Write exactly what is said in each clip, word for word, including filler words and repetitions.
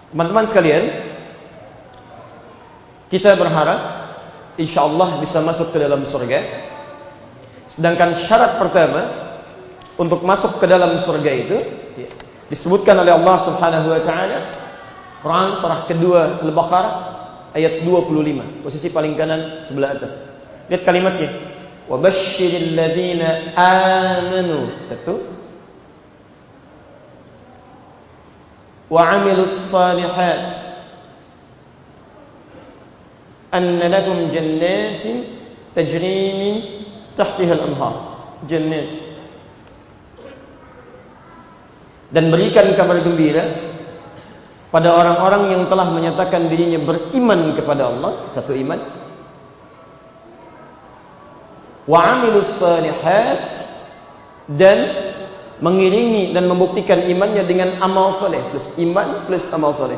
Teman-teman sekalian, kita berharap insyaallah bisa masuk ke dalam surga. Sedangkan syarat pertama untuk masuk ke dalam surga itu ya, disebutkan oleh Allah Subhanahu wa taala Quran surah kedua Al-Baqarah ayat dua puluh lima, posisi paling kanan sebelah atas. Lihat kalimatnya. Wa basyiril ladzina amanu. Satu. Wa 'amilus shalihat anna lakum jannatin tajri min tahtiha al-anhar. Jannat. Dan berikan kabar gembira pada orang-orang yang telah menyatakan dirinya beriman kepada Allah, satu iman. Wa 'amilus shalihat, dan mengiringi dan membuktikan imannya dengan amal saleh, plus iman plus amal saleh.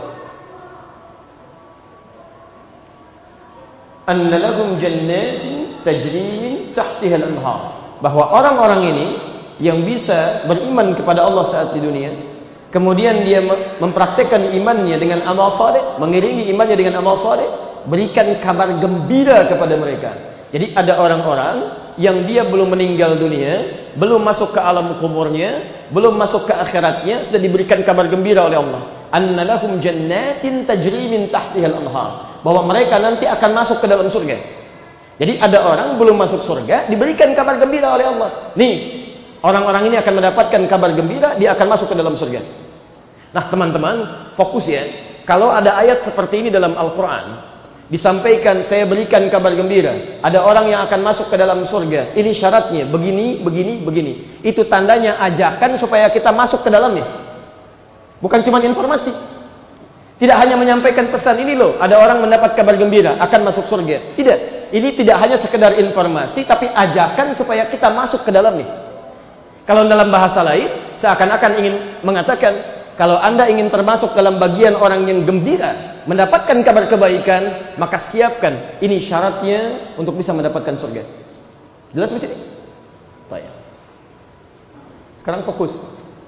Anna lahum jannatin tajri min tahtiha al-anhar, bahwa orang-orang ini yang bisa beriman kepada Allah saat di dunia, kemudian dia mempraktekkan imannya dengan amal saleh, mengiringi imannya dengan amal saleh, berikan kabar gembira kepada mereka. Jadi ada orang-orang yang dia belum meninggal dunia, belum masuk ke alam kuburnya, belum masuk ke akhiratnya, sudah diberikan kabar gembira oleh Allah. Anna lahum jannatin tajri min tahtiha al-anhar, bahwa mereka nanti akan masuk ke dalam surga. Jadi ada orang belum masuk surga, diberikan kabar gembira oleh Allah. Nih, orang-orang ini akan mendapatkan kabar gembira, dia akan masuk ke dalam surga. Nah teman-teman, fokus ya. Kalau ada ayat seperti ini dalam Al-Quran, disampaikan saya berikan kabar gembira, ada orang yang akan masuk ke dalam surga, ini syaratnya, begini, begini, begini. Itu tandanya ajakan supaya kita masuk ke dalamnya. Bukan cuma informasi. Tidak hanya menyampaikan pesan, ini loh, ada orang mendapat kabar gembira, akan masuk surga. Tidak. Ini tidak hanya sekedar informasi, tapi ajakan supaya kita masuk ke dalamnya. Kalau dalam bahasa lain, seakan-akan ingin mengatakan, kalau Anda ingin termasuk dalam bagian orang yang gembira, mendapatkan kabar kebaikan, maka siapkan. Ini syaratnya untuk bisa mendapatkan surga. Jelas di sini? Baik. Sekarang fokus.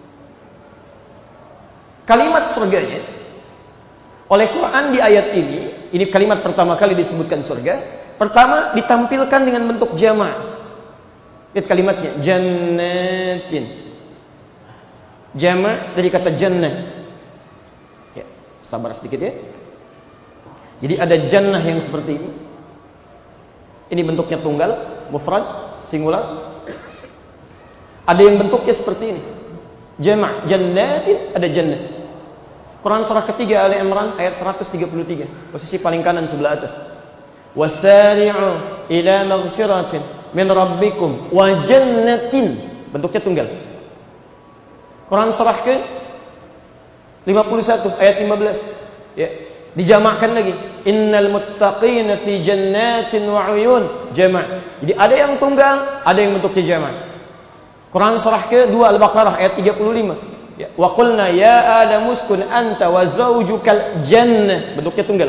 Kalimat surganya oleh Quran di ayat ini, ini kalimat pertama kali disebutkan surga. Pertama ditampilkan dengan bentuk jama'. Lihat kalimatnya, jannatin. Jama' dari kata jannah. Ya, sabar sedikit ya. Jadi ada jannah yang seperti ini. Ini bentuknya tunggal, mufrad, singular. Ada yang bentuknya seperti ini. Jama', jannatin, ada jannah. Quran surah ketiga Ali Imran ayat seratus tiga puluh tiga, posisi paling kanan sebelah atas. Wasari'u ila maghfiratin min rabbikum wa jannatin, bentuknya tunggal. Quran surah ke lima puluh satu ayat lima belas, ya, dijamakkan lagi. Innal muttaqina fi jannatin wa 'uyun, jama'. Jadi ada yang tunggal, ada yang bentuknya jama'. Quran surah ke dua Al-Baqarah ayat tiga puluh lima. Ya, wa qulna ya Adam uskun anta wa zawjukal jannah, bentuknya tunggal.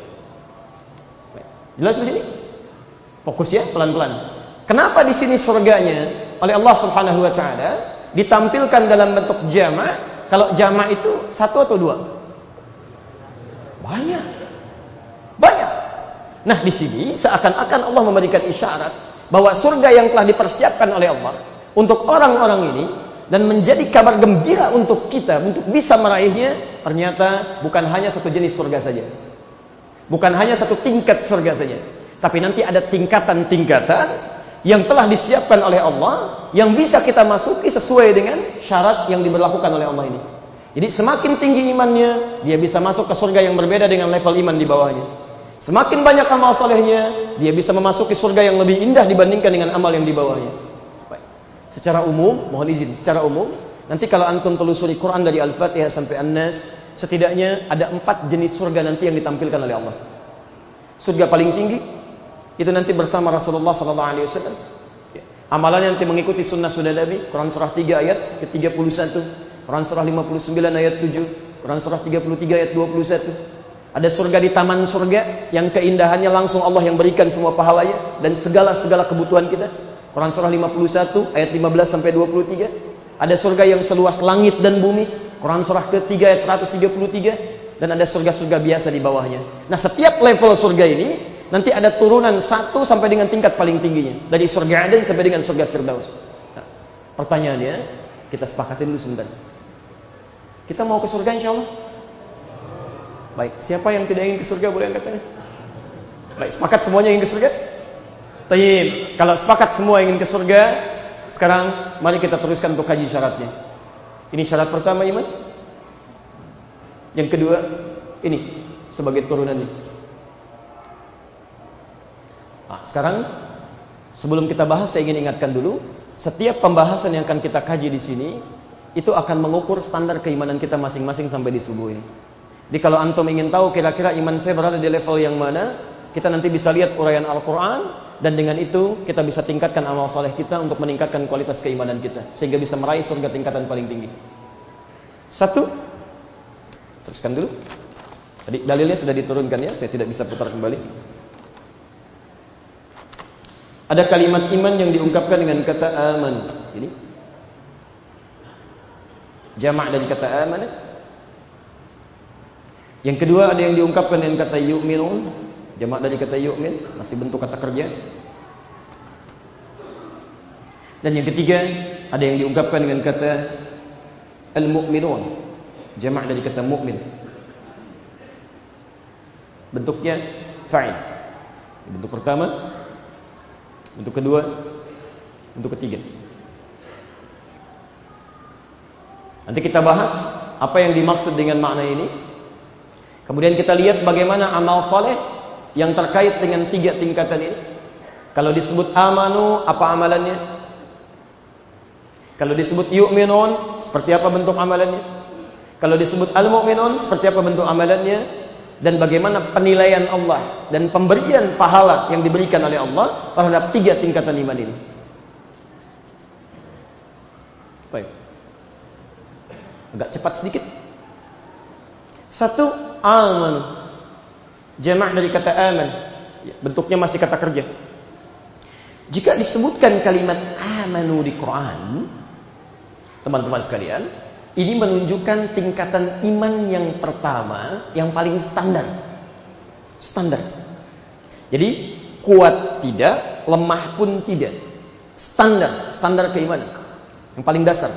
Jelas di sini? Fokus ya, pelan-pelan. Kenapa di sini surganya oleh Allah Subhanahu wa taala ditampilkan dalam bentuk jama'? Kalau jama' itu satu atau dua? Banyak. Banyak. Nah, di sini seakan-akan Allah memberikan isyarat bahwa surga yang telah dipersiapkan oleh Allah untuk orang-orang ini dan menjadi kabar gembira untuk kita untuk bisa meraihnya, ternyata bukan hanya satu jenis surga saja. Bukan hanya satu tingkat surga saja, tapi nanti ada tingkatan-tingkatan yang telah disiapkan oleh Allah yang bisa kita masuki sesuai dengan syarat yang diberlakukan oleh Allah ini. Jadi semakin tinggi imannya, dia bisa masuk ke surga yang berbeda dengan level iman di bawahnya. Semakin banyak amal solehnya, dia bisa memasuki surga yang lebih indah dibandingkan dengan amal yang di bawahnya. Secara umum, mohon izin, secara umum, nanti kalau antum telusuri Quran dari Al-Fatihah sampai An-Nas, setidaknya ada empat jenis surga nanti yang ditampilkan oleh Allah. Surga paling tinggi itu nanti bersama Rasulullah sallallahu alaihi wasallam. Amalannya nanti mengikuti sunnah sunnah Nabi. Quran surah tiga ayat ke tiga puluh satu, Quran surah lima puluh sembilan ayat tujuh, Quran surah tiga puluh tiga ayat dua puluh satu. Ada surga di taman surga yang keindahannya langsung Allah yang berikan semua pahalanya dan segala-segala kebutuhan kita. Quran surah lima puluh satu ayat lima belas sampai dua puluh tiga. Ada surga yang seluas langit dan bumi. Quran surah ketiga ayat seratus tiga puluh tiga. dan ada surga-surga biasa di bawahnya. Nah, setiap level surga ini nanti ada turunan satu sampai dengan tingkat paling tingginya, dari surga Aden sampai dengan surga Firdaus. Nah, pertanyaannya, kita sepakatin dulu sebentar. Kita mau ke surga insya Allah? Baik, siapa yang tidak ingin ke surga boleh angkat tangan? Baik, sepakat semuanya ingin ke surga? Tayyib. Kalau sepakat semua ingin ke surga, sekarang mari kita teruskan untuk kaji syaratnya. Ini syarat pertama iman. Yang kedua, ini sebagai turunannya. Nah, sekarang sebelum kita bahas, saya ingin ingatkan dulu, setiap pembahasan yang akan kita kaji di sini itu akan mengukur standar keimanan kita masing-masing sampai di subuh ini. Jadi kalau antum ingin tahu kira-kira iman saya berada di level yang mana, kita nanti bisa lihat uraian Al-Quran, dan dengan itu kita bisa tingkatkan amal soleh kita untuk meningkatkan kualitas keimanan kita, sehingga bisa meraih surga tingkatan paling tinggi. Satu, teruskan dulu. Tadi dalilnya sudah diturunkan ya, saya tidak bisa putar kembali. Ada kalimat iman yang diungkapkan dengan kata aman. Ini jamak dari kata aman. Yang kedua ada yang diungkapkan dengan kata yu'minun, jamak dari kata yu'min, masih bentuk kata kerja. Dan yang ketiga ada yang diungkapkan dengan kata al-mu'minun, jamak dari kata mu'min, bentuknya fa'il. Bentuk pertama, bentuk kedua, bentuk ketiga. Nanti kita bahas apa yang dimaksud dengan makna ini. Kemudian kita lihat bagaimana amal soleh yang terkait dengan tiga tingkatan ini. Kalau disebut amanu, apa amalannya? Kalau disebut yu'minun, seperti apa bentuk amalannya? Kalau disebut al-mu'minun, seperti apa bentuk amalannya? Dan bagaimana penilaian Allah dan pemberian pahala yang diberikan oleh Allah terhadap tiga tingkatan iman ini. Baik. Agak cepat sedikit. Satu, aman, jamak dari kata aman, bentuknya masih kata kerja. Jika disebutkan kalimat amanu di Quran, teman-teman sekalian, ini menunjukkan tingkatan iman yang pertama, yang paling standar. Standar. Jadi kuat tidak, lemah pun tidak. Standar, standar keimanan yang paling dasar.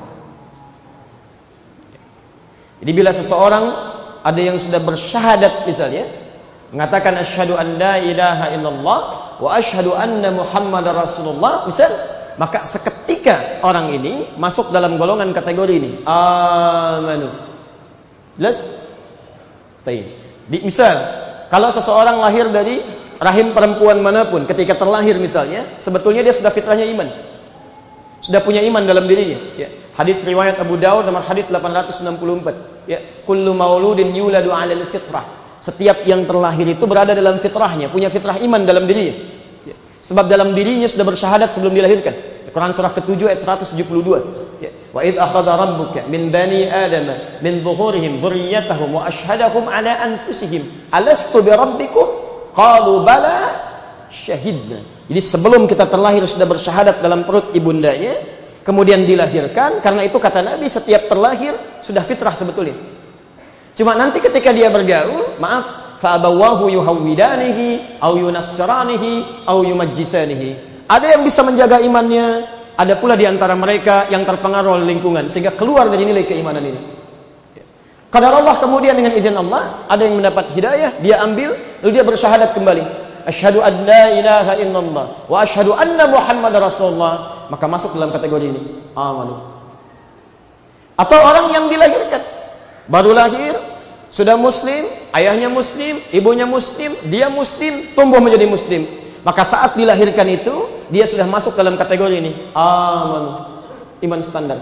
Jadi bila seseorang ada yang sudah bersyahadat misalnya, mengatakan asyhadu an la ilaha illallah wa asyhadu anna muhammadar rasulullah misal, maka seketika orang ini masuk dalam golongan kategori ini, amanu. Jelas? Baik. Di, misal, kalau seseorang lahir dari rahim perempuan manapun, ketika terlahir misalnya, sebetulnya dia sudah fitrahnya iman. Sudah punya iman dalam dirinya, ya. Hadis riwayat Abu Dawud nomor hadis delapan ratus enam puluh empat, ya. Kullu mauludin yuladu 'alal fitrah. Setiap yang terlahir itu berada dalam fitrahnya, punya fitrah iman dalam dirinya. Ya. Sebab dalam dirinya sudah bersyahadat sebelum dilahirkan. Quran surah ketujuh ayat seratus tujuh puluh dua. Ya. Wa idz akhadha rabbuka min bani adama min dhuhurihim dzurriyyatahum wa asyhadahum 'ala anfusihim alastu bi rabbikum qalu bala syahidna. Jadi sebelum kita terlahir sudah bersyahadat dalam perut ibundanya, kemudian dilahirkan. Karena itu kata Nabi, setiap terlahir sudah fitrah sebetulnya. Cuma nanti ketika dia bergaul, maaf, fa abawahu yuhawwidanihi au yunassiranihi au yumajjisanihi. Ada yang bisa menjaga imannya, ada pula di antara mereka yang terpengaruh oleh lingkungan sehingga keluar dari nilai keimanan ini. Qadar Allah kemudian dengan izin Allah, ada yang mendapat hidayah, dia ambil, lalu dia bersyahadat kembali. Asyhadu an la ilaha illallah wa asyhadu anna muhammadar rasulullah, maka masuk dalam kategori ini, amanu. Atau orang yang dilahirkan, baru lahir, sudah muslim, ayahnya muslim, ibunya muslim, dia muslim, tumbuh menjadi muslim. Maka saat dilahirkan itu, dia sudah masuk dalam kategori ini, amanu, iman standar.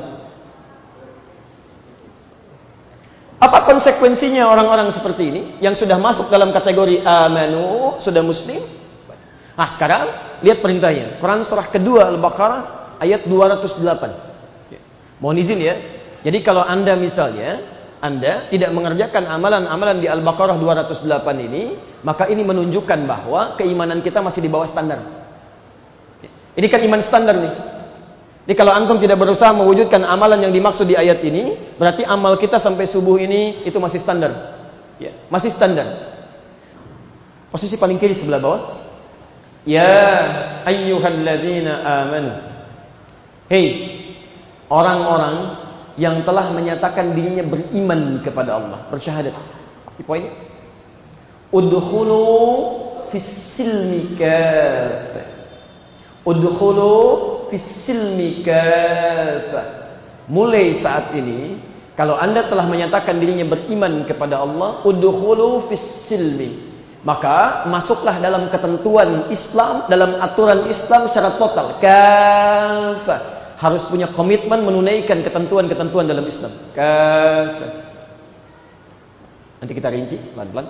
Apa konsekuensinya orang-orang seperti ini yang sudah masuk dalam kategori amanu, sudah muslim? Nah, sekarang lihat perintahnya. Quran surah kedua Al-Baqarah ayat dua ratus delapan. Mohon izin ya. Jadi kalau Anda misalnya Anda tidak mengerjakan amalan-amalan di Al-Baqarah dua ratus delapan ini, maka ini menunjukkan bahwa keimanan kita masih di bawah standar. Ini kan iman standar nih. Jadi kalau antum tidak berusaha mewujudkan amalan yang dimaksud di ayat ini, berarti amal kita sampai subuh ini itu masih standar. Ya, masih standar. Posisi paling kiri sebelah bawah. Ya ayyuhalladzina amanu. Hei orang-orang yang telah menyatakan dirinya beriman kepada Allah, bersyahadat. Di poin udkhulu fis-silmi kafah. Udkhulu fis-silmi kafah. Mulai saat ini, kalau Anda telah menyatakan dirinya beriman kepada Allah, udkhulu fis-silmi, maka masuklah dalam ketentuan Islam, dalam aturan Islam secara total. Kafah, harus punya komitmen menunaikan ketentuan-ketentuan dalam Islam. Kafah. Nanti kita rinci pelan-pelan.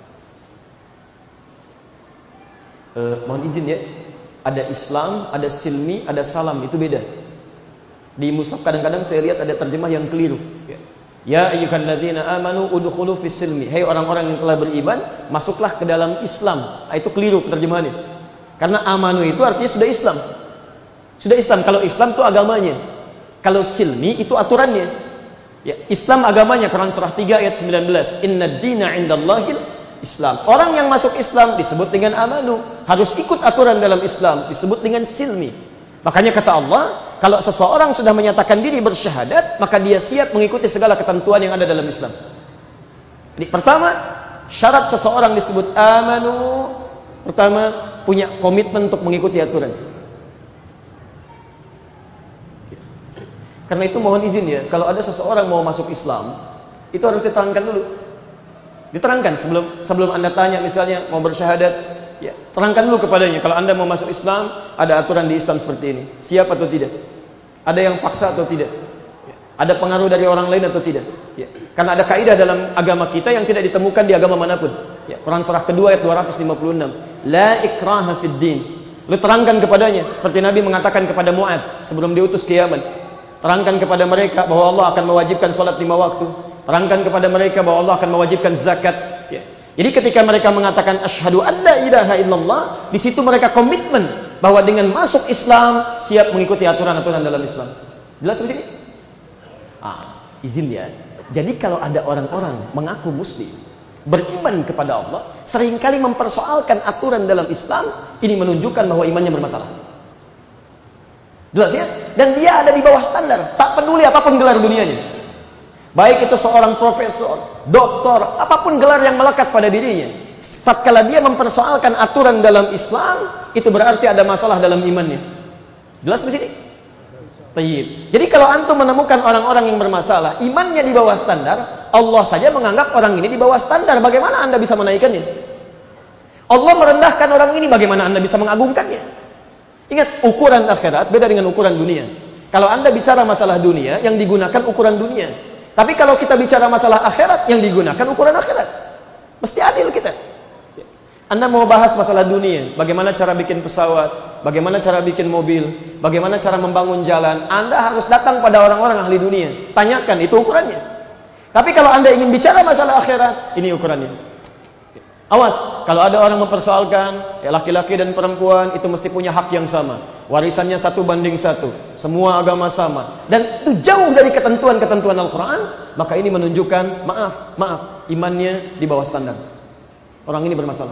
Eh, mohon izin ya, ada Islam, ada silmi, ada salam, itu beda. Di mushaf kadang-kadang saya lihat ada terjemah yang keliru. Ya. Ya ayyuhalladzina amanu udkhulu fis silmi. Hai orang-orang yang telah beriman, masuklah ke dalam Islam. Itu keliru terjemahannya. Karena amanu itu artinya sudah Islam. Sudah Islam. Kalau Islam itu agamanya. Kalau silmi itu aturannya. Ya, Islam agamanya, Quran surah tiga ayat sembilan belas. Innad dina 'indallahil Islam. Orang yang masuk Islam disebut dengan amanu, harus ikut aturan dalam Islam, disebut dengan silmi. Makanya kata Allah, kalau seseorang sudah menyatakan diri bersyahadat, maka dia siap mengikuti segala ketentuan yang ada dalam Islam. Jadi pertama, syarat seseorang disebut amanu, pertama punya komitmen untuk mengikuti aturan. Karena itu mohon izin ya, kalau ada seseorang mau masuk Islam, itu harus diterangkan dulu. Diterangkan sebelum sebelum Anda tanya misalnya mau bersyahadat, ya, terangkan dulu kepadanya, kalau Anda mau masuk Islam, ada aturan di Islam seperti ini. Siap atau tidak? Ada yang paksa atau tidak? Ya. Ada pengaruh dari orang lain atau tidak? Ya. Karena ada kaidah dalam agama kita yang tidak ditemukan di agama manapun. Ya. Quran surah kedua ayat dua ratus lima puluh enam. La ikraha fid din. Lu terangkan kepadanya, seperti Nabi mengatakan kepada Mu'adz sebelum diutus ke Yaman. Terangkan kepada mereka bahwa Allah akan mewajibkan salat lima waktu. Terangkan kepada mereka bahwa Allah akan mewajibkan zakat. Ya. Jadi ketika mereka mengatakan asyhadu an la ilaha illallah, di situ mereka komitmen bahwa dengan masuk Islam siap mengikuti aturan-aturan dalam Islam. Jelas di sini? Ah, izin ya. Jadi kalau ada orang-orang mengaku muslim, beriman kepada Allah, seringkali mempersoalkan aturan dalam Islam, ini menunjukkan bahwa imannya bermasalah. Jelas ya? Dan dia ada di bawah standar, tak peduli apapun gelar dunianya. Baik itu seorang profesor, doktor, apapun gelar yang melekat pada dirinya. Tatkala dia mempersoalkan aturan dalam Islam, itu berarti ada masalah dalam imannya. Jelas di sini? Tayyib. Jadi kalau antum menemukan orang-orang yang bermasalah, imannya di bawah standar, Allah saja menganggap orang ini di bawah standar. Bagaimana Anda bisa menaikkannya? Allah merendahkan orang ini, bagaimana Anda bisa mengagungkannya? Ingat, ukuran akhirat beda dengan ukuran dunia. Kalau Anda bicara masalah dunia, yang digunakan ukuran dunia. Tapi kalau kita bicara masalah akhirat, yang digunakan ukuran akhirat. Mesti adil kita. Anda mau bahas masalah dunia, bagaimana cara bikin pesawat, bagaimana cara bikin mobil, bagaimana cara membangun jalan, Anda harus datang pada orang-orang ahli dunia. Tanyakan, itu ukurannya. Tapi kalau Anda ingin bicara masalah akhirat, ini ukurannya. Awas, kalau ada orang mempersoalkan, ya laki-laki dan perempuan itu mesti punya hak yang sama. Warisannya satu banding satu. Semua agama sama. Dan itu jauh dari ketentuan-ketentuan Al-Quran. Maka ini menunjukkan, maaf, maaf, imannya di bawah standar. Orang ini bermasalah.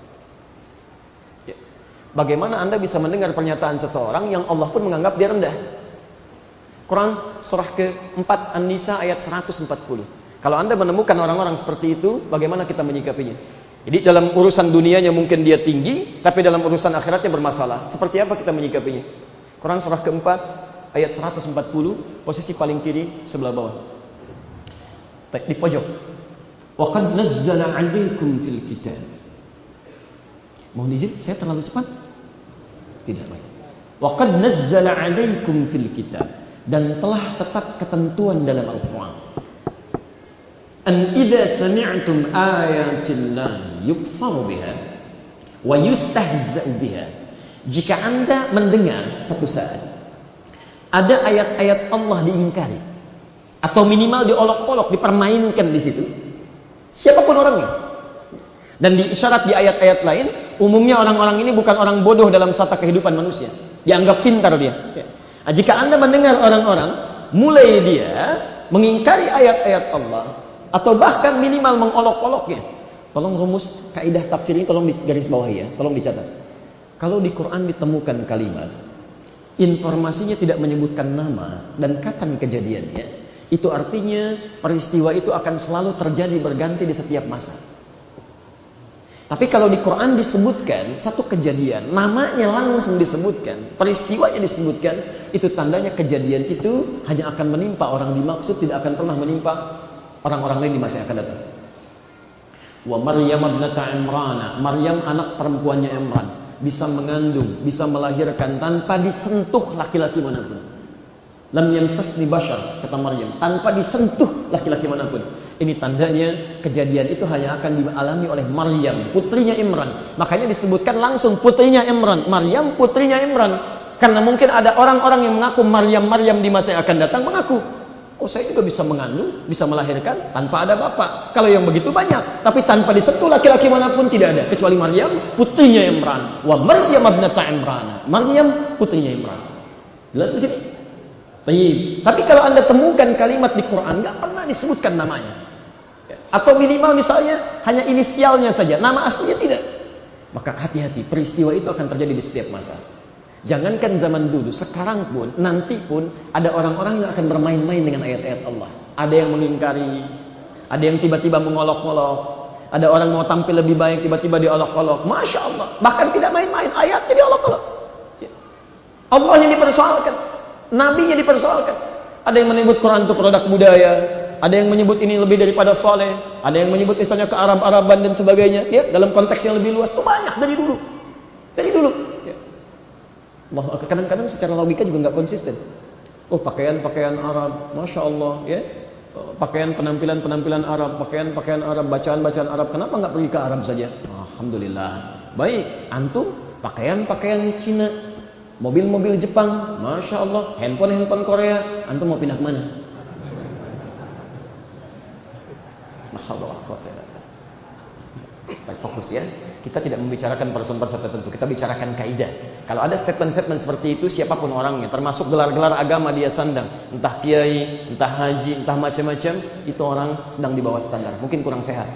Ya. Bagaimana Anda bisa mendengar pernyataan seseorang yang Allah pun menganggap dia rendah? Quran surah keempat An-Nisa ayat seratus empat puluh. Kalau Anda menemukan orang-orang seperti itu, bagaimana kita menyikapinya? Jadi dalam urusan dunianya mungkin dia tinggi, tapi dalam urusan akhiratnya bermasalah. Seperti apa kita menyikapinya? Quran surah keempat ayat seratus empat puluh, posisi paling kiri sebelah bawah. Di pojok. Wa qad nazzala 'alaikum fil kitab. Mohon izin, saya terlalu cepat? Tidak baik. Wa qad nazzala 'alaikum fil kitab, dan telah tetap ketentuan dalam Al-Qur'an. An idza sami'tum ayatillah yukfaru biha wa yustahza'u biha. Jika Anda mendengar satu saat ada ayat-ayat Allah diingkari atau minimal diolok-olok, dipermainkan di situ, siapapun orangnya. Dan diisyarat di ayat-ayat lain, umumnya orang-orang ini bukan orang bodoh dalam tata kehidupan manusia, dianggap pintar dia. Nah, jika Anda mendengar orang-orang mulai dia mengingkari ayat-ayat Allah, atau bahkan minimal mengolok-oloknya. Tolong rumus kaidah tafsir ini tolong di garis bawah ya, tolong dicatat. Kalau di Quran ditemukan kalimat informasinya tidak menyebutkan nama dan kapan kejadiannya, itu artinya peristiwa itu akan selalu terjadi berganti di setiap masa. Tapi kalau di Quran disebutkan satu kejadian, namanya langsung disebutkan, peristiwanya disebutkan, itu tandanya kejadian itu hanya akan menimpa orang dimaksud, tidak akan pernah menimpa orang-orang lain di masa yang akan datang. Wa Maryam ibnata Imran, Maryam anak perempuannya Imran, bisa mengandung, bisa melahirkan tanpa disentuh laki-laki manapun. Lam yamsasni bashar, kata Maryam, tanpa disentuh laki-laki manapun. Ini tandanya kejadian itu hanya akan dialami oleh Maryam, putrinya Imran. Makanya disebutkan langsung putrinya Imran, Maryam putrinya Imran. Karena mungkin ada orang-orang yang mengaku Maryam-Maryam di masa yang akan datang mengaku, oh saya juga bisa mengandung, bisa melahirkan tanpa ada bapak. Kalau yang begitu banyak, tapi tanpa disentuh laki-laki manapun tidak ada, kecuali Maryam putrinya Imran. Wa Maryam ibnata Imran, Maryam putrinya Imran. Jelas di sini? Baik. Tapi kalau Anda temukan kalimat di Quran enggak pernah disebutkan namanya. Atau minimal misalnya hanya inisialnya saja, nama aslinya tidak. Maka hati-hati, peristiwa itu akan terjadi di setiap masa. Jangankan zaman dulu, sekarang pun, nanti pun ada orang-orang yang akan bermain-main dengan ayat-ayat Allah. Ada yang mengingkari, ada yang tiba-tiba mengolok-olok, ada orang mau tampil lebih baik tiba-tiba diolok-olok. Masya Allah, bahkan tidak main-main, ayatnya diolok-olok. Allah yang dipersoalkan, Nabi yang dipersoalkan. Ada yang menyebut Quran itu produk budaya, ada yang menyebut ini lebih daripada soleh, ada yang menyebut misalnya ke Arab-Araban dan sebagainya. Ya, dalam konteks yang lebih luas itu banyak dari dulu, dari dulu. Ya. Kadang-kadang secara logika juga nggak konsisten. Oh pakaian-pakaian Arab, masya Allah, ya. Pakaian penampilan-penampilan Arab, pakaian-pakaian Arab, bacaan-bacaan Arab. Kenapa nggak pergi ke Arab saja? Alhamdulillah. Baik, antum pakaian-pakaian Cina, mobil-mobil Jepang, masya Allah, handphone-handphone Korea, antum mau pindah ke mana? Baik, fokus ya. Kita tidak membicarakan person-person tertentu, kita bicarakan kaidah. Kalau ada statement-statement seperti itu, siapapun orangnya, termasuk gelar-gelar agama dia sandang, entah kiai, entah haji, entah macam-macam, itu orang sedang di bawah standar, mungkin kurang sehat.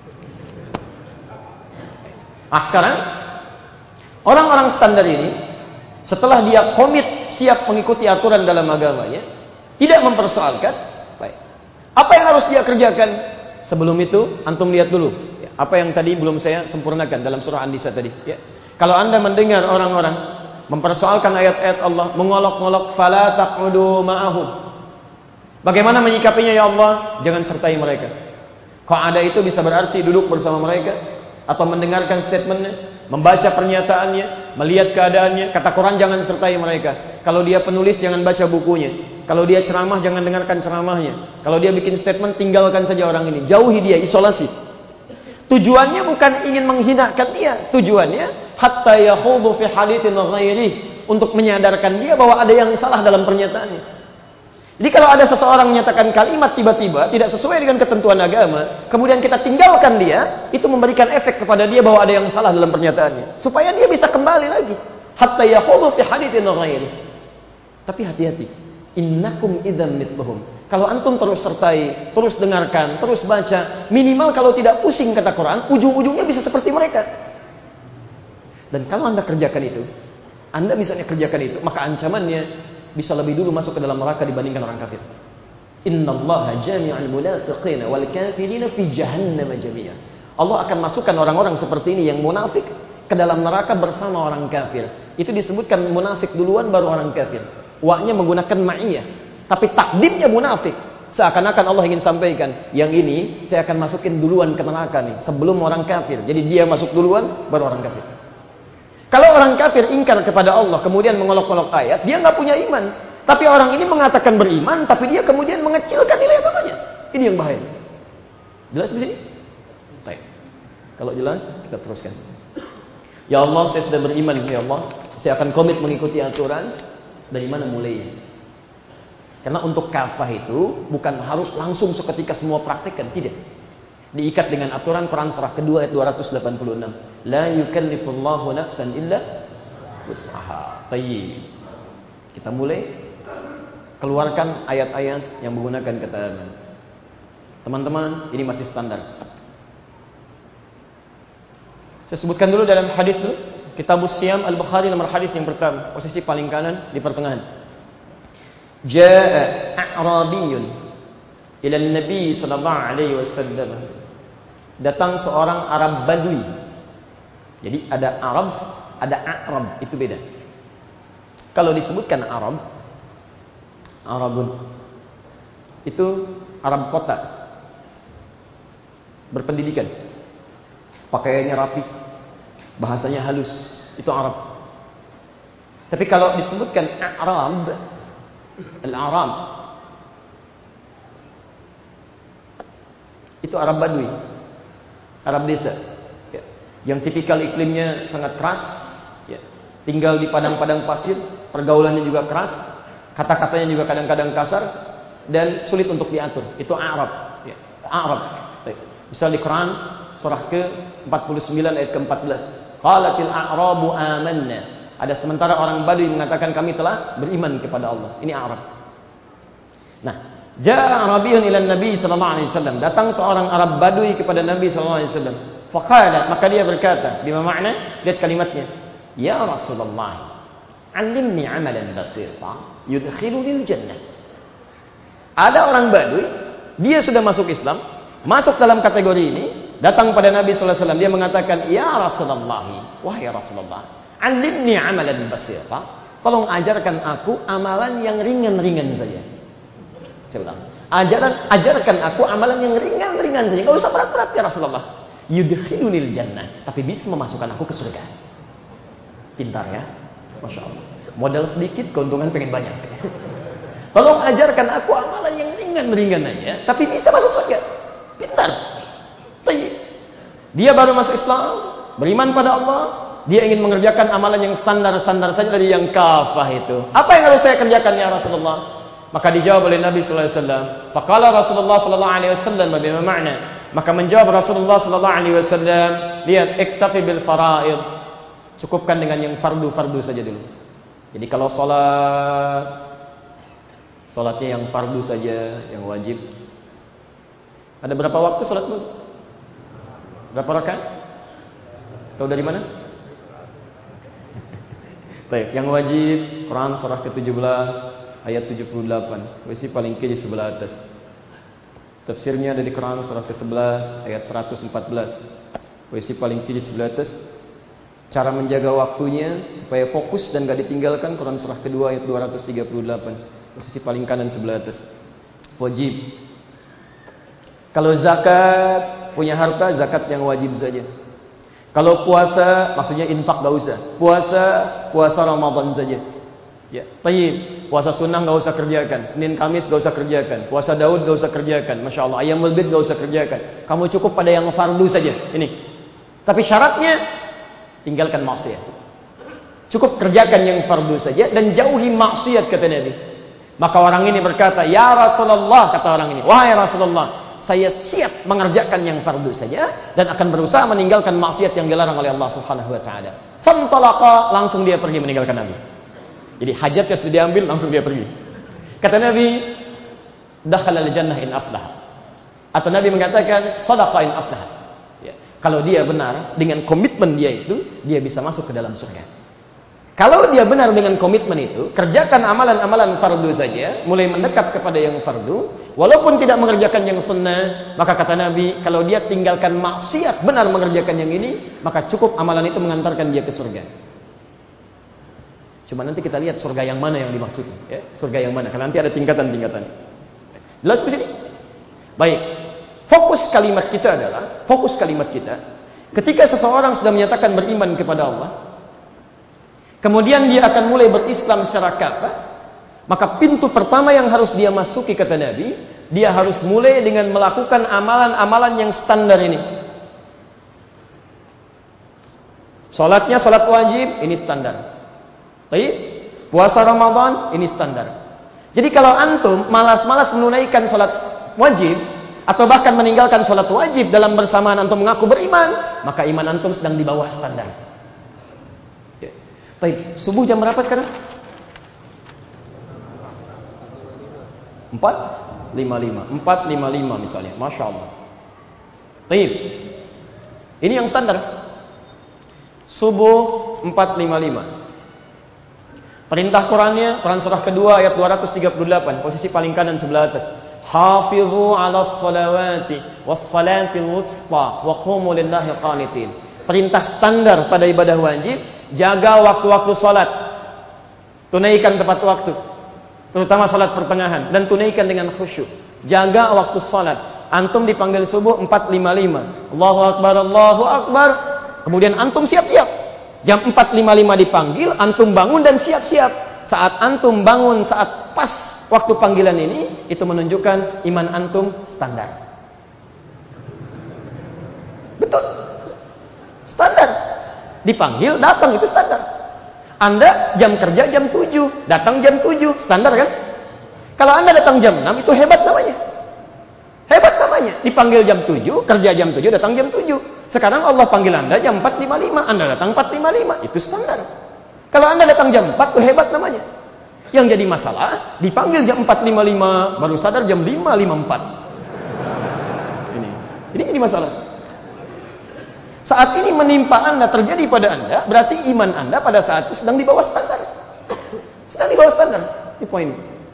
Ah, sekarang orang-orang standar ini, setelah dia komit siap mengikuti aturan dalam agamanya, tidak mempersoalkan, baik. Apa yang harus dia kerjakan? Sebelum itu, antum lihat dulu ya, apa yang tadi belum saya sempurnakan dalam surah An-Nisa tadi. Ya. Kalau anda mendengar orang-orang mempersoalkan ayat-ayat Allah, mengolok-olok, fala taq'udu ma'ahum. Bagaimana menyikapinya ya Allah? Jangan sertai mereka. Qa'ada itu bisa berarti duduk bersama mereka, atau mendengarkan statementnya, membaca pernyataannya, melihat keadaannya. Kata Quran jangan sertai mereka. Kalau dia penulis jangan baca bukunya. Kalau dia ceramah jangan dengarkan ceramahnya. Kalau dia bikin statement tinggalkan saja orang ini. Jauhi dia, isolasi. Tujuannya bukan ingin menghinakan dia. Tujuannya hatta yakhudhu fi haditsin ghairi, untuk menyadarkan dia bahwa ada yang salah dalam pernyataannya. Jadi kalau ada seseorang menyatakan kalimat tiba-tiba tidak sesuai dengan ketentuan agama, kemudian kita tinggalkan dia, itu memberikan efek kepada dia bahwa ada yang salah dalam pernyataannya, supaya dia bisa kembali lagi. Hatta yakhudhu fi haditsin ghairi. Tapi hati-hati. Innakum idzam mithluhum. Kalau antum terus sertai, terus dengarkan, terus baca, minimal kalau tidak pusing kata Quran, ujung-ujungnya bisa seperti mereka. Dan kalau anda kerjakan itu, anda misalnya kerjakan itu, maka ancamannya bisa lebih dulu masuk ke dalam neraka dibandingkan orang kafir. Innallaha jami'ul munafiqina wal kafirina fi jahannam jami'a. Allah akan masukkan orang-orang seperti ini yang munafik ke dalam neraka bersama orang kafir. Itu disebutkan munafik duluan baru orang kafir. Wa-nya menggunakan ma'iyah, tapi takdimnya munafik. Seakan-akan Allah ingin sampaikan, yang ini saya akan masukin duluan ke neraka nih, sebelum orang kafir. Jadi dia masuk duluan, baru orang kafir. Kalau orang kafir ingkar kepada Allah, kemudian mengolok-olok ayat, dia nggak punya iman. Tapi orang ini mengatakan beriman, tapi dia kemudian mengecilkan nilai agamanya. Ini yang bahaya. Jelas di sini? Baik. Kalau jelas, kita teruskan. Ya Allah, saya sudah beriman, ya Allah. Saya akan komit mengikuti aturan. Dari mana mulainya? Karena untuk kafah itu bukan harus langsung seketika semua praktekkan, tidak. Diikat dengan aturan Quran surah kedua ayat dua ratus delapan puluh enam. La yukallifullahu nafsan illa wus'aha. Tayyib. Kita mulai keluarkan ayat-ayat yang menggunakan kata aman. Teman-teman, ini masih standar. Saya sebutkan dulu dalam hadis dulu. Kitabus Siyam Al-Bukhari nomor hadis yang pertama, posisi paling kanan di pertengahan. Jaa a'rabiyun ila Nabi sallallahu alaihi wasallam. Datang seorang Arab Badui. Jadi ada Arab, ada A'rab, itu beda. Kalau disebutkan Arab, Arabun, itu Arab kota, berpendidikan, pakaiannya rapi, bahasanya halus, itu Arab. Tapi kalau disebutkan A'rab, Al-Arab, itu Arab Badui, Arab desa, ya, yang tipikal iklimnya sangat keras, ya, tinggal di padang-padang pasir, pergaulannya juga keras, kata-katanya juga kadang-kadang kasar dan sulit untuk diatur. Itu Arab, ya, Arab. Misal di Quran surah ke empat puluh sembilan ayat ke empat belas, qalatil a'rabu amanna. Ada sementara orang Badui mengatakan kami telah beriman kepada Allah. Ini Arab. Nah, jaa Arabiyyun ila Nabi sallallahu alaihi wasallam. Datang seorang Arab Badui kepada Nabi sallallahu alaihi wasallam. Faqala, maka dia berkata, bima makna? Lihat kalimatnya. Ya Rasulullah, 'allimni 'amalan basita yudkhiluni al-jannah. Ada orang Badui, dia sudah masuk Islam, masuk dalam kategori ini, datang pada Nabi sallallahu alaihi wasallam, dia mengatakan, "Ya Rasulullah, wahai Rasulullah, 'allimni 'amalan basita." Tolong ajarkan aku amalan yang ringan-ringan saja. Saya ulang. Ajaran ajarkan aku amalan yang ringan-ringan saja. Enggak usah berat-berat ya Rasulullah. Yudkhilunil jannah, tapi bisa memasukkan aku ke surga. Pintar ya? Masya Allah. Modal sedikit, keuntungan pengen banyak. Tolong ajarkan aku amalan yang ringan-ringan aja, tapi bisa masuk surga. Pintar. Dia baru masuk Islam, beriman pada Allah, dia ingin mengerjakan amalan yang standar-standar saja dari yang kafah itu. Apa yang harus saya kerjakan ya Rasulullah? Maka dijawab oleh Nabi sallallahu alaihi wasallam. Faqala Rasulullah sallallahu alaihi wasallam, bagaimana makna? Maka menjawab Rasulullah sallallahu alaihi wasallam, lihat, iktafi bil faraid. Cukupkan dengan yang fardu-fardu saja dulu. Jadi kalau salat, salatnya yang fardu saja, yang wajib. Ada berapa waktu salatmu? Berapa rakaat? Tahu dari mana? Baik, yang wajib Quran surah ke tujuh belas ayat tujuh puluh delapan, posisi paling kiri sebelah atas. Tafsirnya ada di Quran surah ke sebelas ayat seratus empat belas, posisi paling kiri sebelah atas. Cara menjaga waktunya supaya fokus dan gak ditinggalkan, Quran surah kedua ayat dua ratus tiga puluh delapan, posisi paling kanan sebelah atas. Wajib. Kalau zakat, punya harta, zakat yang wajib saja. Kalau puasa, maksudnya infak gak usah. Puasa, puasa Ramadan saja. Ya, tayyib. Puasa sunnah gak usah kerjakan. Senin Kamis gak usah kerjakan. Puasa Daud gak usah kerjakan. Masya Allah, Ayyamul Bid gak usah kerjakan. Kamu cukup pada yang fardu saja. Ini. Tapi syaratnya, tinggalkan maksiat. Cukup kerjakan yang fardu saja dan jauhi maksiat, kata Nabi. Maka orang ini berkata, ya Rasulullah, kata orang ini, wahai Rasulullah, saya siap mengerjakan yang fardu saja dan akan berusaha meninggalkan maksiat yang dilarang oleh Allah Subhanahu wa taala. Fantalaqa, langsung dia pergi meninggalkan Nabi. Jadi hajatnya sudah diambil, langsung dia pergi. Kata Nabi, dakhalal jannah in aflah. Atau Nabi mengatakan, sadaqa in aflah. Ya, kalau dia benar dengan komitmen dia itu, dia bisa masuk ke dalam surga. Kalau dia benar dengan komitmen itu, kerjakan amalan-amalan fardu saja, mulai mendekat kepada yang fardu, walaupun tidak mengerjakan yang sunnah, maka kata Nabi, kalau dia tinggalkan maksiat, benar mengerjakan yang ini, maka cukup amalan itu mengantarkan dia ke surga. Cuma nanti kita lihat surga yang mana yang dimaksud, ya? Surga yang mana? Karena nanti ada tingkatan-tingkatan. Jelas di sini? Baik. Fokus kalimat kita adalah, fokus kalimat kita, ketika seseorang sudah menyatakan beriman kepada Allah, kemudian dia akan mulai berislam secara kafah, maka pintu pertama yang harus dia masuki, kata Nabi, dia harus mulai dengan melakukan amalan-amalan yang standar ini. Salatnya salat wajib, ini standar. Baik, puasa Ramadan, ini standar. Jadi kalau antum malas-malas menunaikan salat wajib, atau bahkan meninggalkan salat wajib dalam bersamaan antum mengaku beriman, maka iman antum sedang di bawah standar. Baik, subuh jam berapa sekarang? Empat? lima puluh lima. empat lima lima misalnya. Masya Allah. Baik. Ini yang standar. Subuh empat lima lima. Perintah Qurannya, Quran surah kedua ayat dua ratus tiga puluh delapan, posisi paling kanan sebelah atas. Hafizu 'alas salawati was salatil wusta wa qumu lillahi qanitin. Perintah standar pada ibadah wajib, jaga waktu-waktu salat. Tunaikan tepat waktu, terutama salat pertengahan, dan tunaikan dengan khusyuk. Jaga waktu salat. Antum dipanggil subuh empat lima lima. Allahu akbar, Allahu akbar. Kemudian antum siap-siap. Jam empat lima lima dipanggil, antum bangun dan siap-siap. Saat antum bangun saat pas waktu panggilan ini, itu menunjukkan iman antum standar. Betul. Standar. Dipanggil, datang, itu standar. Anda jam kerja jam tujuh, datang jam tujuh, standar kan? Kalau Anda datang jam enam, itu hebat namanya. Hebat namanya. Dipanggil jam tujuh, kerja jam tujuh, datang jam tujuh. Sekarang Allah panggil Anda jam empat lima lima, Anda datang empat lima lima, itu standar. Kalau Anda datang jam empat, itu hebat namanya. Yang jadi masalah, dipanggil jam empat lima lima, baru sadar jam lima lima puluh empat. Ini, ini jadi masalah. Saat ini menimpa Anda, terjadi pada Anda, berarti iman Anda pada saat itu sedang di bawah standar. Sedang di bawah standar. Ini poin.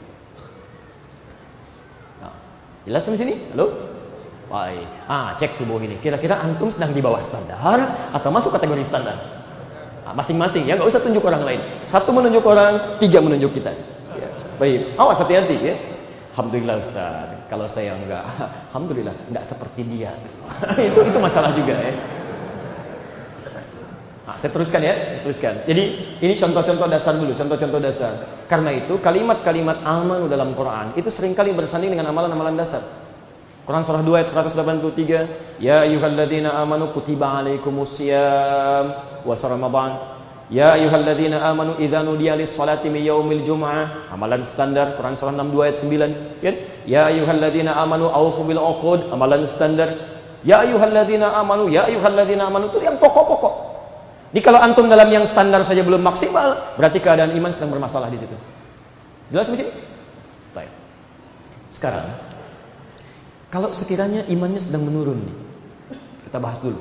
Nah, jelas di sini? Halo? Baik. Ah, cek subuh ini. Kira-kira antum sedang di bawah standar atau masuk kategori standar? Nah, masing-masing ya, nggak usah tunjuk orang lain. Satu menunjuk orang, tiga menunjuk kita. Ya. Baik. Awas hati-hati ya. Alhamdulillah Ustaz. Kalau saya enggak, alhamdulillah enggak seperti dia. itu itu masalah juga ya. Nah, saya teruskan ya, saya teruskan. Jadi ini contoh-contoh dasar dulu, contoh-contoh dasar. Karena itu kalimat-kalimat amanu dalam Quran itu seringkali bersanding dengan amalan-amalan dasar. Quran surah dua ayat seratus delapan puluh tiga, ya ayyuhalladzina amanu kutiba alaikumusiyam wa ramadan. Ya ayyuhalladzina amanu idza nudiya lis-salati min yaumil jum'ah. Amalan standar Quran surah enam puluh dua ayat sembilan, kan? Ya ayyuhalladzina amanu aufu bil uqud, amalan standar. Ya ayyuhalladzina amanu, ya ayyuhalladzina amanu itu yang pokok-pokok. Jadi kalau antum dalam yang standar saja belum maksimal, berarti keadaan iman sedang bermasalah di situ. Jelas di sini? Baik. Sekarang, kalau sekiranya imannya sedang menurun nih, kita bahas dulu.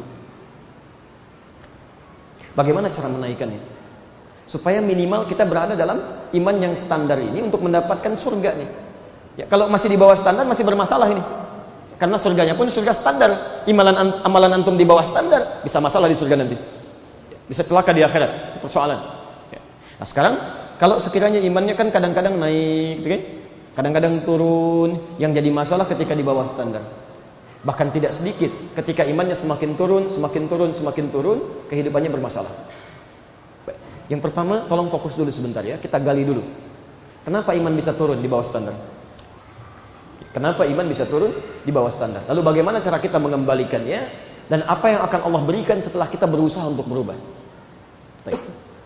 Bagaimana cara menaikkannya? Supaya minimal kita berada dalam iman yang standar ini untuk mendapatkan surga nih. Ya, kalau masih di bawah standar masih bermasalah ini. Karena surganya pun surga standar. Imalan amalan antum di bawah standar, bisa masalah di surga nanti. Bisa celaka di akhirat, persoalan. Ya. Nah sekarang, kalau sekiranya imannya kan kadang-kadang naik, okay? Kadang-kadang turun, yang jadi masalah ketika di bawah standar. Bahkan tidak sedikit, ketika imannya semakin turun, semakin turun, semakin turun, kehidupannya bermasalah. Baik. Yang pertama, tolong fokus dulu sebentar ya, kita gali dulu. Kenapa iman bisa turun di bawah standar? Kenapa iman bisa turun di bawah standar? Lalu bagaimana cara kita mengembalikannya? Dan apa yang akan Allah berikan setelah kita berusaha untuk berubah? Baik.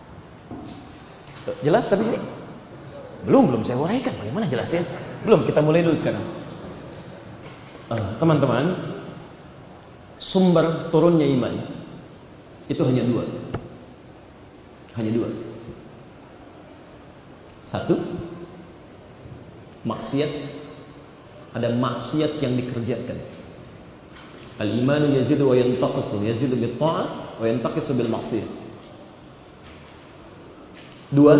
Jelas sampai sini? Belum, belum saya uraikan. Bagaimana jelasnya? Belum, kita mulai dulu sekarang. Uh, teman-teman, sumber turunnya iman itu hanya dua. Hanya dua. Satu, maksiat. Ada maksiat yang dikerjakan. Al-imanu yazidu wa yantaqisu, yazidu bil ta'ah wa yantaqisu bil maksiyah. Dua,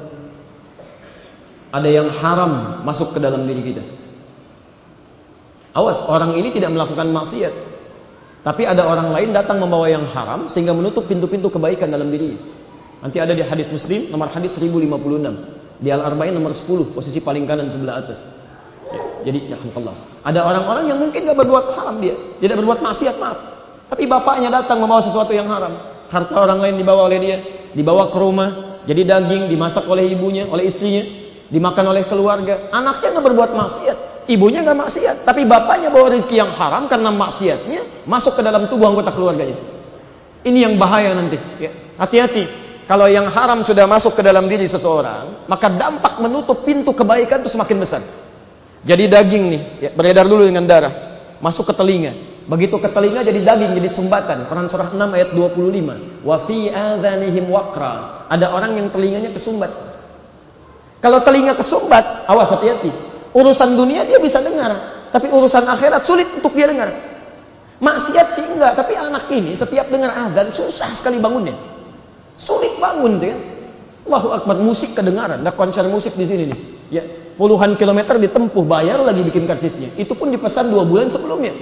ada yang haram masuk ke dalam diri kita. Awas, orang ini tidak melakukan maksiat, tapi ada orang lain datang membawa yang haram sehingga menutup pintu-pintu kebaikan dalam dirinya. Nanti ada di hadis Muslim, nomor hadis seribu lima puluh enam. Di Al-Arba'in nomor sepuluh, posisi paling kanan sebelah atas. Ya, jadi ya Allah. Ada orang-orang yang mungkin gak berbuat haram dia, tidak berbuat maksiat, maaf. Tapi bapaknya datang membawa sesuatu yang haram. Harta orang lain dibawa oleh dia, dibawa ke rumah, jadi daging, dimasak oleh ibunya, oleh istrinya, dimakan oleh keluarga. Anaknya gak berbuat maksiat, ibunya gak maksiat, tapi bapaknya bawa rezeki yang haram karena maksiatnya masuk ke dalam tubuh anggota keluarganya. Ini yang bahaya nanti. Ya. Hati-hati. Kalau yang haram sudah masuk ke dalam diri seseorang, maka dampak menutup pintu kebaikan itu semakin besar. Jadi daging nih, ya, beredar dulu dengan darah, masuk ke telinga. Begitu ke telinga jadi daging, jadi sumbatan. Quran surah enam ayat dua puluh lima. Wa fi adzanihim waqra. Ada orang yang telinganya kesumbat. Kalau telinga kesumbat, awas hati-hati. Urusan dunia dia bisa dengar, tapi urusan akhirat sulit untuk dia dengar. Maksiat sih enggak, tapi anak ini setiap dengar azan susah sekali bangunnya. Sulit bangun dia. Allahu Akbar, musik kedengaran. Ada konser musik di sini nih. Ya, puluhan kilometer ditempuh, bayar lagi bikin karcisnya. Itu pun dipesan dua bulan sebelumnya.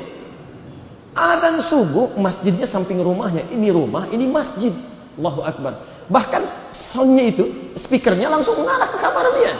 Azan subuh, masjidnya samping rumahnya. Ini rumah, ini masjid. Allahu Akbar. Bahkan soundnya itu, speakernya langsung mengarah ke kamar dia.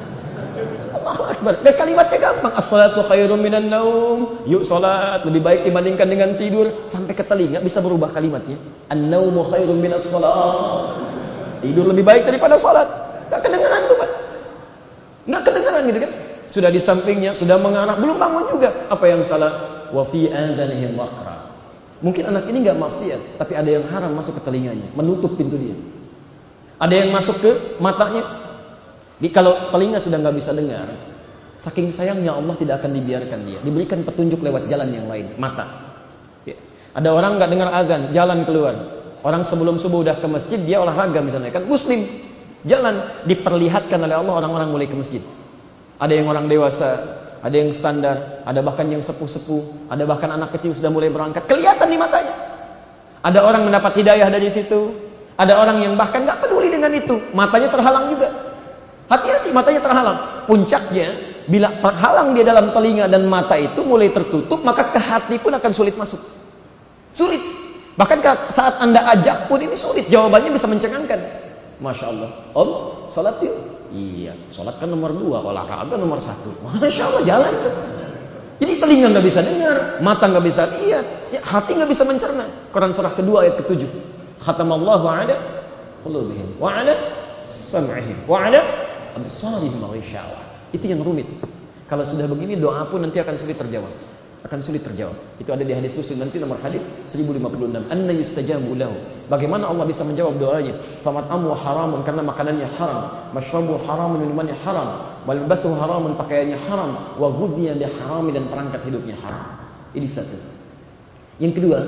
Allahu Akbar. Dan kalimatnya gampang. As-salatu khairum minan naum. Yuk salat, lebih baik dibandingkan dengan tidur. Sampai ke telinga bisa berubah kalimatnya. An-naumu khairum minas salat. Tidur lebih baik daripada salat. Enggak kedengaran tuh, Pak. Enggak kedengaran gitu kan. Sudah di sampingnya, sudah mengarah, belum bangun juga. Apa yang salah? Wa fi adhanihim waqra. Mungkin anak ini enggak maksiat, tapi ada yang haram masuk ke telinganya, menutup pintu dia. Ada yang masuk ke matanya. Jadi kalau telinga sudah nggak bisa dengar, saking sayangnya Allah tidak akan dibiarkan dia, diberikan petunjuk lewat jalan yang lain, mata. Ya. Ada orang nggak dengar azan, jalan keluar. Orang sebelum subuh udah ke masjid, dia olahraga misalnya, kan Muslim, jalan diperlihatkan oleh Allah orang-orang mulai ke masjid. Ada yang orang dewasa, ada yang standar, ada bahkan yang sepuh-sepuh, ada bahkan anak kecil sudah mulai berangkat, kelihatan di matanya. Ada orang mendapat hidayah dari situ, ada orang yang bahkan nggak peduli dengan itu, matanya terhalang juga. Hati-hati, matanya terhalang. Puncaknya, bila terhalang dia dalam telinga dan mata itu mulai tertutup, maka ke hati pun akan sulit masuk. Sulit. Bahkan saat Anda ajak pun ini sulit. Jawabannya bisa mencengangkan. Masya Allah. Om, salat yuk. Iya, salat kan nomor dua, olahraga nomor satu. Masya Allah, jalan. Jadi telinga nggak bisa dengar, mata nggak bisa lihat, ya, hati nggak bisa mencerna. Quran surah kedua ayat ketujuh. Khatamallahu ala qulubihim wa ala sam'ihim wa ala absarihim ghishawah. Itu yang rumit. Kalau sudah begini doa pun nanti akan sulit terjawab. Akan sulit terjawab. Itu ada di hadis Muslim nanti nomor hadis seribu lima puluh enam. Anna yustajabu lahu. Bagaimana Allah bisa menjawab doanya? Famat'amu haramun, karena makanannya haram, masyrabu haramun, minumannya haram, malbasuhu haramun, pakaiannya haram, wa ghudhiya bi haramin, dan perangkat hidupnya haram. Ini satu. Yang kedua,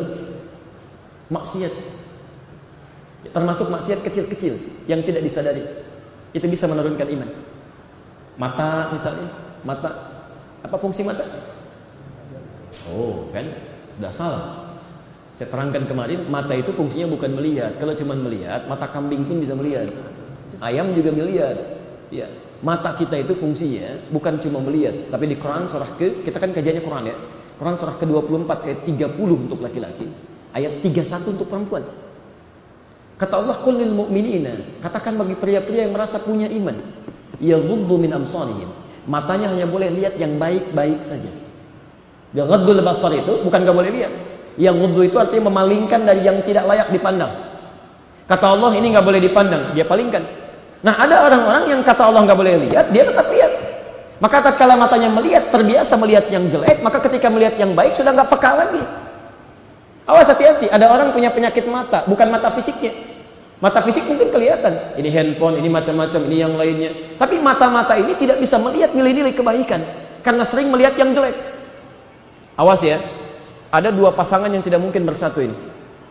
maksiat. Termasuk maksiat kecil-kecil yang tidak disadari. Itu bisa menurunkan iman. Mata misalnya, mata, apa fungsi mata? Oh, kan? Sudah salah. Saya terangkan kemarin, mata itu fungsinya bukan melihat. Kalau cuma melihat, mata kambing pun bisa melihat. Ayam juga melihat. Ya, mata kita itu fungsinya bukan cuma melihat, tapi di Quran surah ke, kita kan kajiannya Quran ya. Quran surah ke dua puluh empat ayat tiga puluh untuk laki-laki, ayat tiga puluh satu untuk perempuan. Kata Allah, qul lil mu'minina, katakan bagi pria-pria yang merasa punya iman, yaghuddu min absarihim, matanya hanya boleh lihat yang baik-baik saja. Ghaddul basar itu bukan enggak boleh lihat. Yang ghuddu itu artinya memalingkan dari yang tidak layak dipandang. Kata Allah, ini enggak boleh dipandang, dia palingkan. Nah, ada orang-orang yang kata Allah enggak boleh lihat, dia tetap lihat. Maka tatkala matanya melihat, terbiasa melihat yang jelek, maka ketika melihat yang baik sudah enggak peka lagi. Awas, hati-hati, ada orang punya penyakit mata, bukan mata fisiknya. Mata fisik mungkin kelihatan, ini handphone, ini macam-macam, ini yang lainnya. Tapi mata-mata ini tidak bisa melihat nilai-nilai kebaikan, karena sering melihat yang jelek. Awas ya, ada dua pasangan yang tidak mungkin bersatu ini.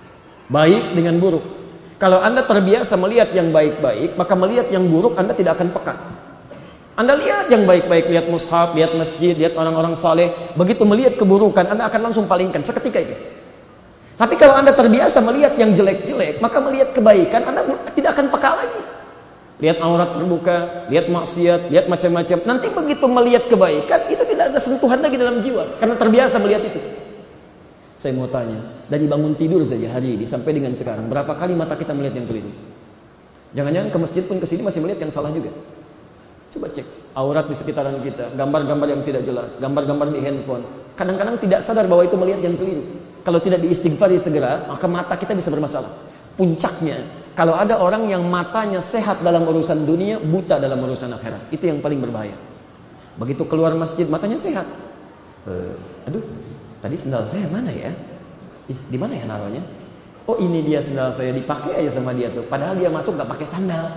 Baik dengan buruk. Kalau Anda terbiasa melihat yang baik-baik, maka melihat yang buruk Anda tidak akan peka. Anda lihat yang baik-baik, lihat mushaf, lihat masjid, lihat orang-orang saleh. Begitu melihat keburukan, Anda akan langsung palingkan seketika itu. Tapi kalau Anda terbiasa melihat yang jelek-jelek, maka melihat kebaikan Anda tidak akan peka lagi. Lihat aurat terbuka, lihat maksiat, lihat macam-macam. Nanti begitu melihat kebaikan, itu tidak ada sentuhan lagi dalam jiwa, karena terbiasa melihat itu. Saya mau tanya, dari bangun tidur saja hari ini sampai dengan sekarang, berapa kali mata kita melihat yang keliru? Jangan-jangan ke masjid pun ke sini masih melihat yang salah juga. Coba cek aurat di sekitaran kita, gambar-gambar yang tidak jelas, gambar-gambar di handphone. Kadang-kadang tidak sadar bahwa itu melihat yang keliru. Kalau tidak diistighfari segera, maka mata kita bisa bermasalah. Puncaknya, kalau ada orang yang matanya sehat dalam urusan dunia, buta dalam urusan akhirat, itu yang paling berbahaya. Begitu keluar masjid, matanya sehat. Uh, aduh, tadi sendal saya mana ya? Ih, di mana ya naruhnya? Oh, ini dia sendal saya, dipakai aja sama dia tuh. Padahal dia masuk nggak pakai sandal.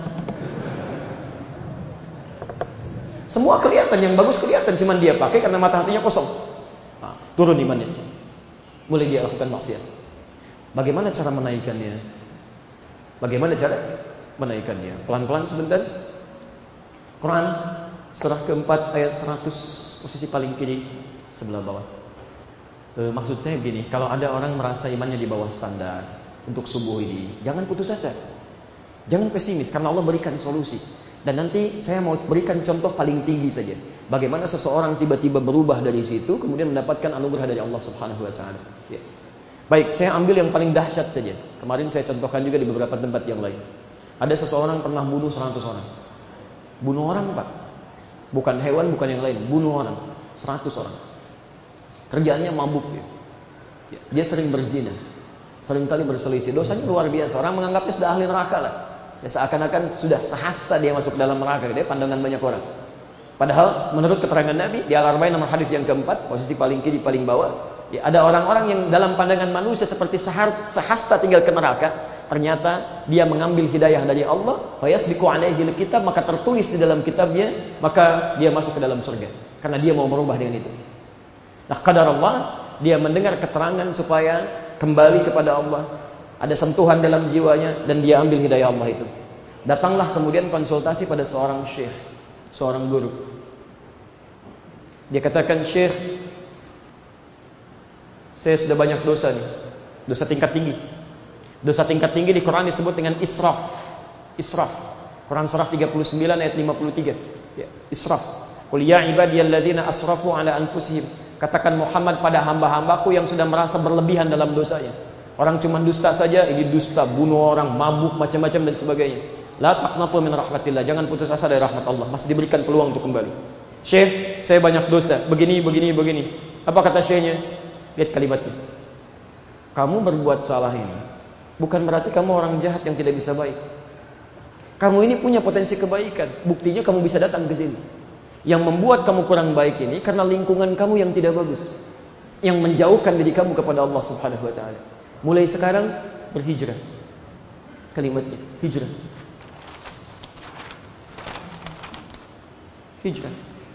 Semua kelihatan, yang bagus kelihatan, cuman dia pakai karena mata hatinya kosong. Nah, turun imannya. Mulai dia lakukan maksiat. Bagaimana cara menaikkannya? Bagaimana cara menaikkannya? Pelan-pelan sebentar. Quran Surah keempat ayat seratus, posisi paling kiri sebelah bawah. E, maksud saya begini, kalau ada orang merasa imannya di bawah standar untuk subuh ini, jangan putus asa, jangan pesimis, karena Allah berikan solusi. Dan nanti saya mau berikan contoh paling tinggi saja, bagaimana seseorang tiba-tiba berubah dari situ, kemudian mendapatkan anugerah dari Allah Subhanahu Wa Taala. Ya. Baik, saya ambil yang paling dahsyat saja. Kemarin saya contohkan juga di beberapa tempat yang lain. Ada seseorang pernah bunuh seratus orang, bunuh orang Pak, bukan hewan, bukan yang lain, bunuh orang, seratus orang. Kerjaannya mabuk ya. Dia sering berzina, sering kali berselisih, dosanya luar biasa. Orang menganggapnya sudah ahli neraka lah. Ya, seakan-akan sudah sehasta dia masuk dalam neraka, dia pandangan banyak orang. Padahal menurut keterangan Nabi di Al-Arba'in nomor hadis yang keempat, posisi paling kiri paling bawah, ya, ada orang-orang yang dalam pandangan manusia seperti sehasta tinggal ke neraka. Ternyata dia mengambil hidayah dari Allah, fayasbiqu alaihi alkitab, maka tertulis di dalam kitabnya, maka dia masuk ke dalam surga karena dia mau merubah dengan itu. Nah, qadar Allah, dia mendengar keterangan supaya kembali kepada Allah, ada sentuhan dalam jiwanya, dan dia ambil hidayah Allah itu. Datanglah kemudian konsultasi pada seorang syekh, seorang guru. Dia katakan, "Syekh, saya sudah banyak dosa nih, dosa tingkat tinggi. Dosa tingkat tinggi di Quran disebut dengan israf. Israf. Quran surah tiga puluh sembilan ayat lima puluh tiga. Ya, israf. Qul ya ibadiyalladzina asrafu ala anfusihim." Katakan Muhammad pada hamba-hambaku yang sudah merasa berlebihan dalam dosanya. Orang cuma dusta saja, ini dusta, bunuh orang, mabuk, macam-macam dan sebagainya. La taqnatu min rahmatillah, jangan putus asa dari rahmat Allah, masih diberikan peluang untuk kembali. Syekh, saya banyak dosa, begini, begini, begini. Apa kata syekhnya? Lihat kalimatnya. Kamu berbuat salah ini bukan berarti kamu orang jahat yang tidak bisa baik. Kamu ini punya potensi kebaikan. Buktinya kamu bisa datang ke sini. Yang membuat kamu kurang baik ini karena lingkungan kamu yang tidak bagus, yang menjauhkan diri kamu kepada Allah Subhanahu Wa Taala. Mulai sekarang berhijrah. Kalimatnya hijrah. Hijrah.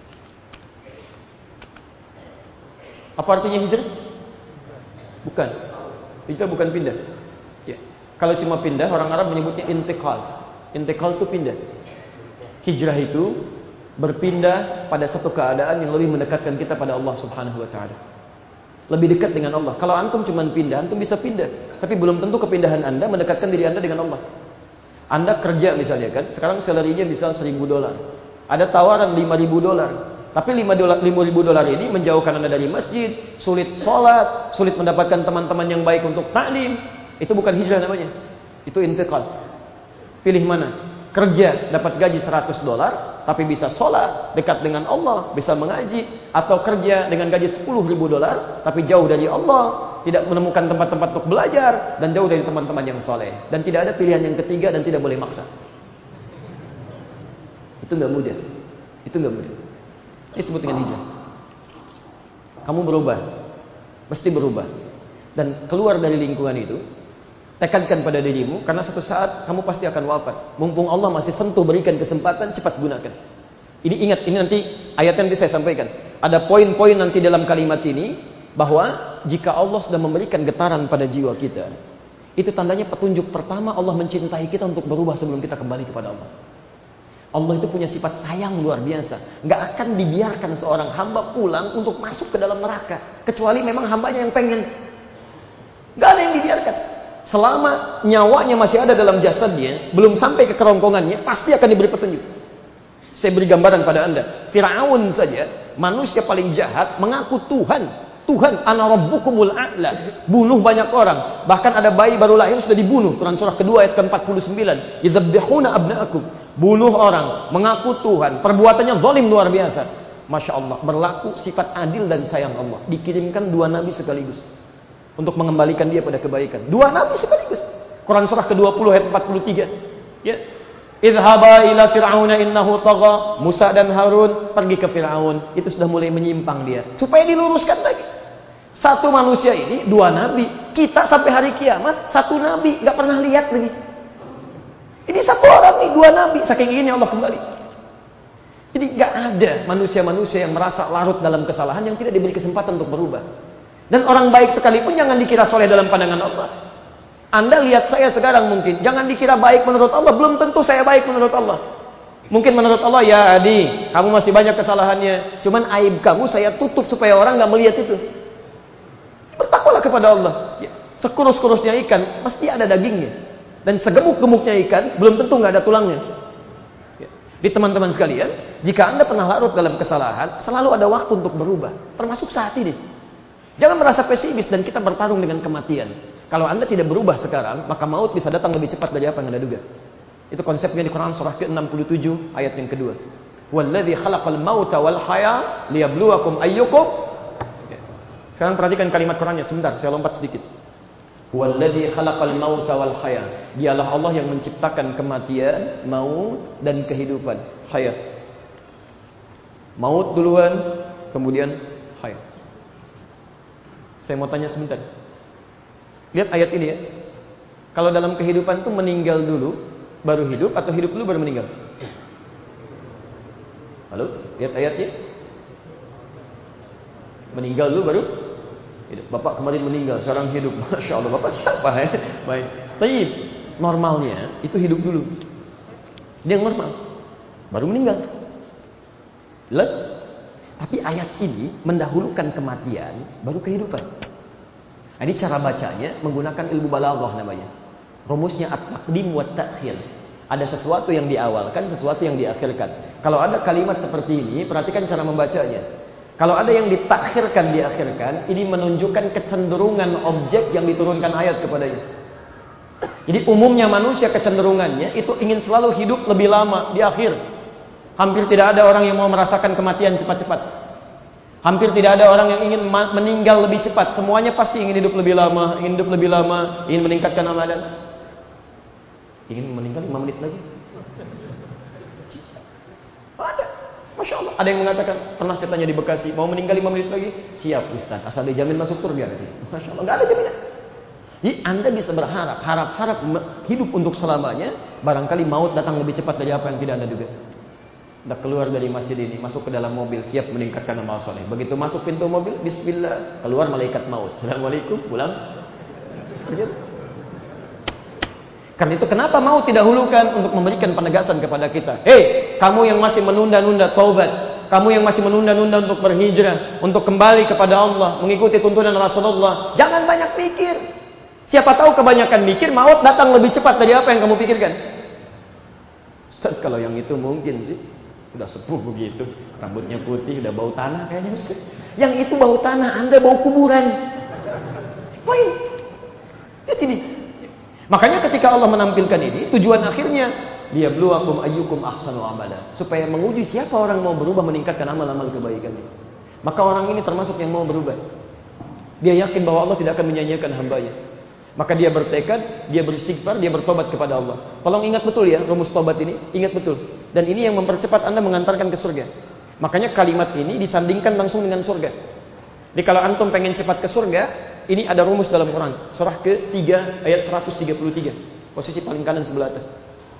Apa artinya hijrah? Bukan. Hijrah bukan pindah. Ya. Kalau cuma pindah, orang Arab menyebutnya intiqal. Intiqal itu pindah. Hijrah itu berpindah pada satu keadaan yang lebih mendekatkan kita pada Allah Subhanahu Wa Taala. Lebih dekat dengan Allah. Kalau antum cuma pindah, antum bisa pindah, tapi belum tentu kepindahan anda mendekatkan diri anda dengan Allah. Anda kerja misalnya kan, sekarang salary-nya misal seribu dolar. Ada tawaran lima ribu dolar. Tapi lima ribu dolar ini menjauhkan anda dari masjid, sulit sholat, sulit mendapatkan teman-teman yang baik untuk taklim. Itu bukan hijrah namanya. Itu intiqal. Pilih mana? Kerja dapat gaji seratus dolar, tapi bisa sholat, dekat dengan Allah, bisa mengaji. Atau kerja dengan gaji sepuluh ribu dolar, tapi jauh dari Allah, tidak menemukan tempat-tempat untuk belajar, dan jauh dari teman-teman yang soleh. Dan tidak ada pilihan yang ketiga, dan tidak boleh maksa. Itu gak mudah. Itu gak mudah. Ini disebut dengan hijrah. Kamu berubah, mesti berubah, dan keluar dari lingkungan itu. Tekankan pada dirimu, karena satu saat kamu pasti akan wafat. Mumpung Allah masih sentuh, berikan kesempatan, cepat gunakan. Ini ingat, ini nanti ayatnya nanti saya sampaikan. Ada poin-poin nanti dalam kalimat ini, bahwa jika Allah sudah memberikan getaran pada jiwa kita, itu tandanya petunjuk pertama Allah mencintai kita untuk berubah sebelum kita kembali kepada Allah. Allah itu punya sifat sayang luar biasa. Gak akan dibiarkan seorang hamba pulang untuk masuk ke dalam neraka, kecuali memang hambanya yang pengen. Gak ada yang dibiarkan. Selama nyawanya masih ada dalam jasadnya, belum sampai ke kerongkongannya, pasti akan diberi petunjuk. Saya beri gambaran pada anda. Fir'aun saja, manusia paling jahat, mengaku Tuhan. Tuhan, ana rabbukumul a'la. Bunuh banyak orang. Bahkan ada bayi baru lahir sudah dibunuh. Quran surah kedua ayat ke empat puluh sembilan. Yadzabbihuna abna'akum. Bunuh orang, mengaku Tuhan. Perbuatannya zalim luar biasa. Masya Allah, berlaku sifat adil dan sayang Allah. Dikirimkan dua nabi sekaligus untuk mengembalikan dia pada kebaikan. Dua nabi sekaligus. Quran surah ke dua puluh ayat empat puluh tiga. Ya. Idhaba ila fir'auna innahu tagha. Musa dan Harun pergi ke Firaun. Itu sudah mulai menyimpang dia. Supaya diluruskan lagi. Satu manusia ini dua nabi. Kita sampai hari kiamat satu nabi, enggak pernah lihat lagi. Ini satu orang nih, dua nabi. Saking ingin Allah kembali. Jadi enggak ada manusia-manusia yang merasa larut dalam kesalahan yang tidak diberi kesempatan untuk berubah. Dan orang baik sekalipun jangan dikira soleh dalam pandangan Allah. Anda lihat saya sekarang mungkin, jangan dikira baik menurut Allah, belum tentu saya baik menurut Allah. Mungkin menurut Allah, ya Adi, kamu masih banyak kesalahannya. Cuman aib kamu saya tutup supaya orang nggak melihat itu. Bertakwalah kepada Allah. Ya, sekurus-kurusnya ikan pasti ada dagingnya, dan segemuk-gemuknya ikan belum tentu nggak ada tulangnya. Ya. Di teman-teman sekalian, jika Anda pernah larut dalam kesalahan, selalu ada waktu untuk berubah. Termasuk saat ini. Jangan merasa pesimis dan kita bertarung dengan kematian. Kalau Anda tidak berubah sekarang, maka maut bisa datang lebih cepat dari apa yang Anda duga. Itu konsepnya di Quran surah ke enam puluh tujuh ayat yang kedua. Walladzi khalaqal mauta wal haya liyabluwakum ayyukum. Ya. Sekarang perhatikan kalimat Qurannya sebentar, saya lompat sedikit. Walladzi khalaqal mauta wal haya. Dialah Allah yang menciptakan kematian, maut dan kehidupan. Hayat. Maut duluan, kemudian hayat. Saya mau tanya sebentar. Lihat ayat ini ya. Kalau dalam kehidupan itu meninggal dulu baru hidup atau hidup dulu baru meninggal? Halo? Lihat ayatnya. Meninggal dulu baru hidup. Bapak kemarin meninggal, sekarang hidup. Masya Allah, Bapak siapa ya? Baik. Tapi normalnya itu hidup dulu. Ini yang normal. Baru meninggal. Jelas? Tapi ayat ini mendahulukan kematian baru kehidupan. Nah, ini cara bacanya menggunakan ilmu balaghah namanya. Rumusnya at-taqdim wa at-ta'khir. Ada sesuatu yang diawalkan, sesuatu yang diakhirkan. Kalau ada kalimat seperti ini, perhatikan cara membacanya. Kalau ada yang ditakhirkan, diakhirkan, ini menunjukkan kecenderungan objek yang diturunkan ayat kepadanya. Jadi umumnya manusia kecenderungannya itu ingin selalu hidup lebih lama di akhir. Hampir tidak ada orang yang mau merasakan kematian cepat-cepat. Hampir tidak ada orang yang ingin meninggal lebih cepat. Semuanya pasti ingin hidup lebih lama, ingin hidup lebih lama, ingin meningkatkan amalan. Ingin meninggal lima menit lagi. Ada. Masya Allah. Ada yang mengatakan, pernah saya tanya di Bekasi, mau meninggal lima menit lagi? Siap Ustaz, asal dijamin masuk surga. Masya Allah, nggak ada jaminan. Jadi Anda bisa berharap, harap-harap hidup untuk selamanya. Barangkali maut datang lebih cepat dari apa yang tidak Anda duga. Dah keluar dari masjid ini, masuk ke dalam mobil, siap meningkatkan amal soleh. Begitu masuk pintu mobil, bismillah, keluar malaikat maut. Assalamualaikum, pulang. Seperti itu. Karena itu kenapa maut didahulukan untuk memberikan penegasan kepada kita. Hei, kamu yang masih menunda-nunda taubat, kamu yang masih menunda-nunda untuk berhijrah, untuk kembali kepada Allah, mengikuti tuntunan Rasulullah, jangan banyak pikir. Siapa tahu kebanyakan mikir, maut datang lebih cepat dari apa yang kamu pikirkan. Ustaz, kalau yang itu mungkin sih. Udah sepuh begitu, rambutnya putih, udah bau tanah kayaknya. Yang itu bau tanah, Anda bau kuburan. Poin. Lihat ini. Makanya ketika Allah menampilkan ini, tujuan akhirnya liyabluwakum ayyukum ahsanu amala, supaya menguji siapa orang mau berubah meningkatkan amal-amal kebaikannya. Maka orang ini termasuk yang mau berubah. Dia yakin bahwa Allah tidak akan menyanyiakan hambanya. Maka dia bertekad, dia beristighfar, dia bertobat kepada Allah. Tolong ingat betul ya rumus tobat ini, ingat betul. Dan ini yang mempercepat Anda mengantarkan ke surga. Makanya kalimat ini disandingkan langsung dengan surga. Jadi kalau antum pengen cepat ke surga, ini ada rumus dalam Quran. Surah ketiga ayat seratus tiga puluh tiga. Posisi paling kanan sebelah atas.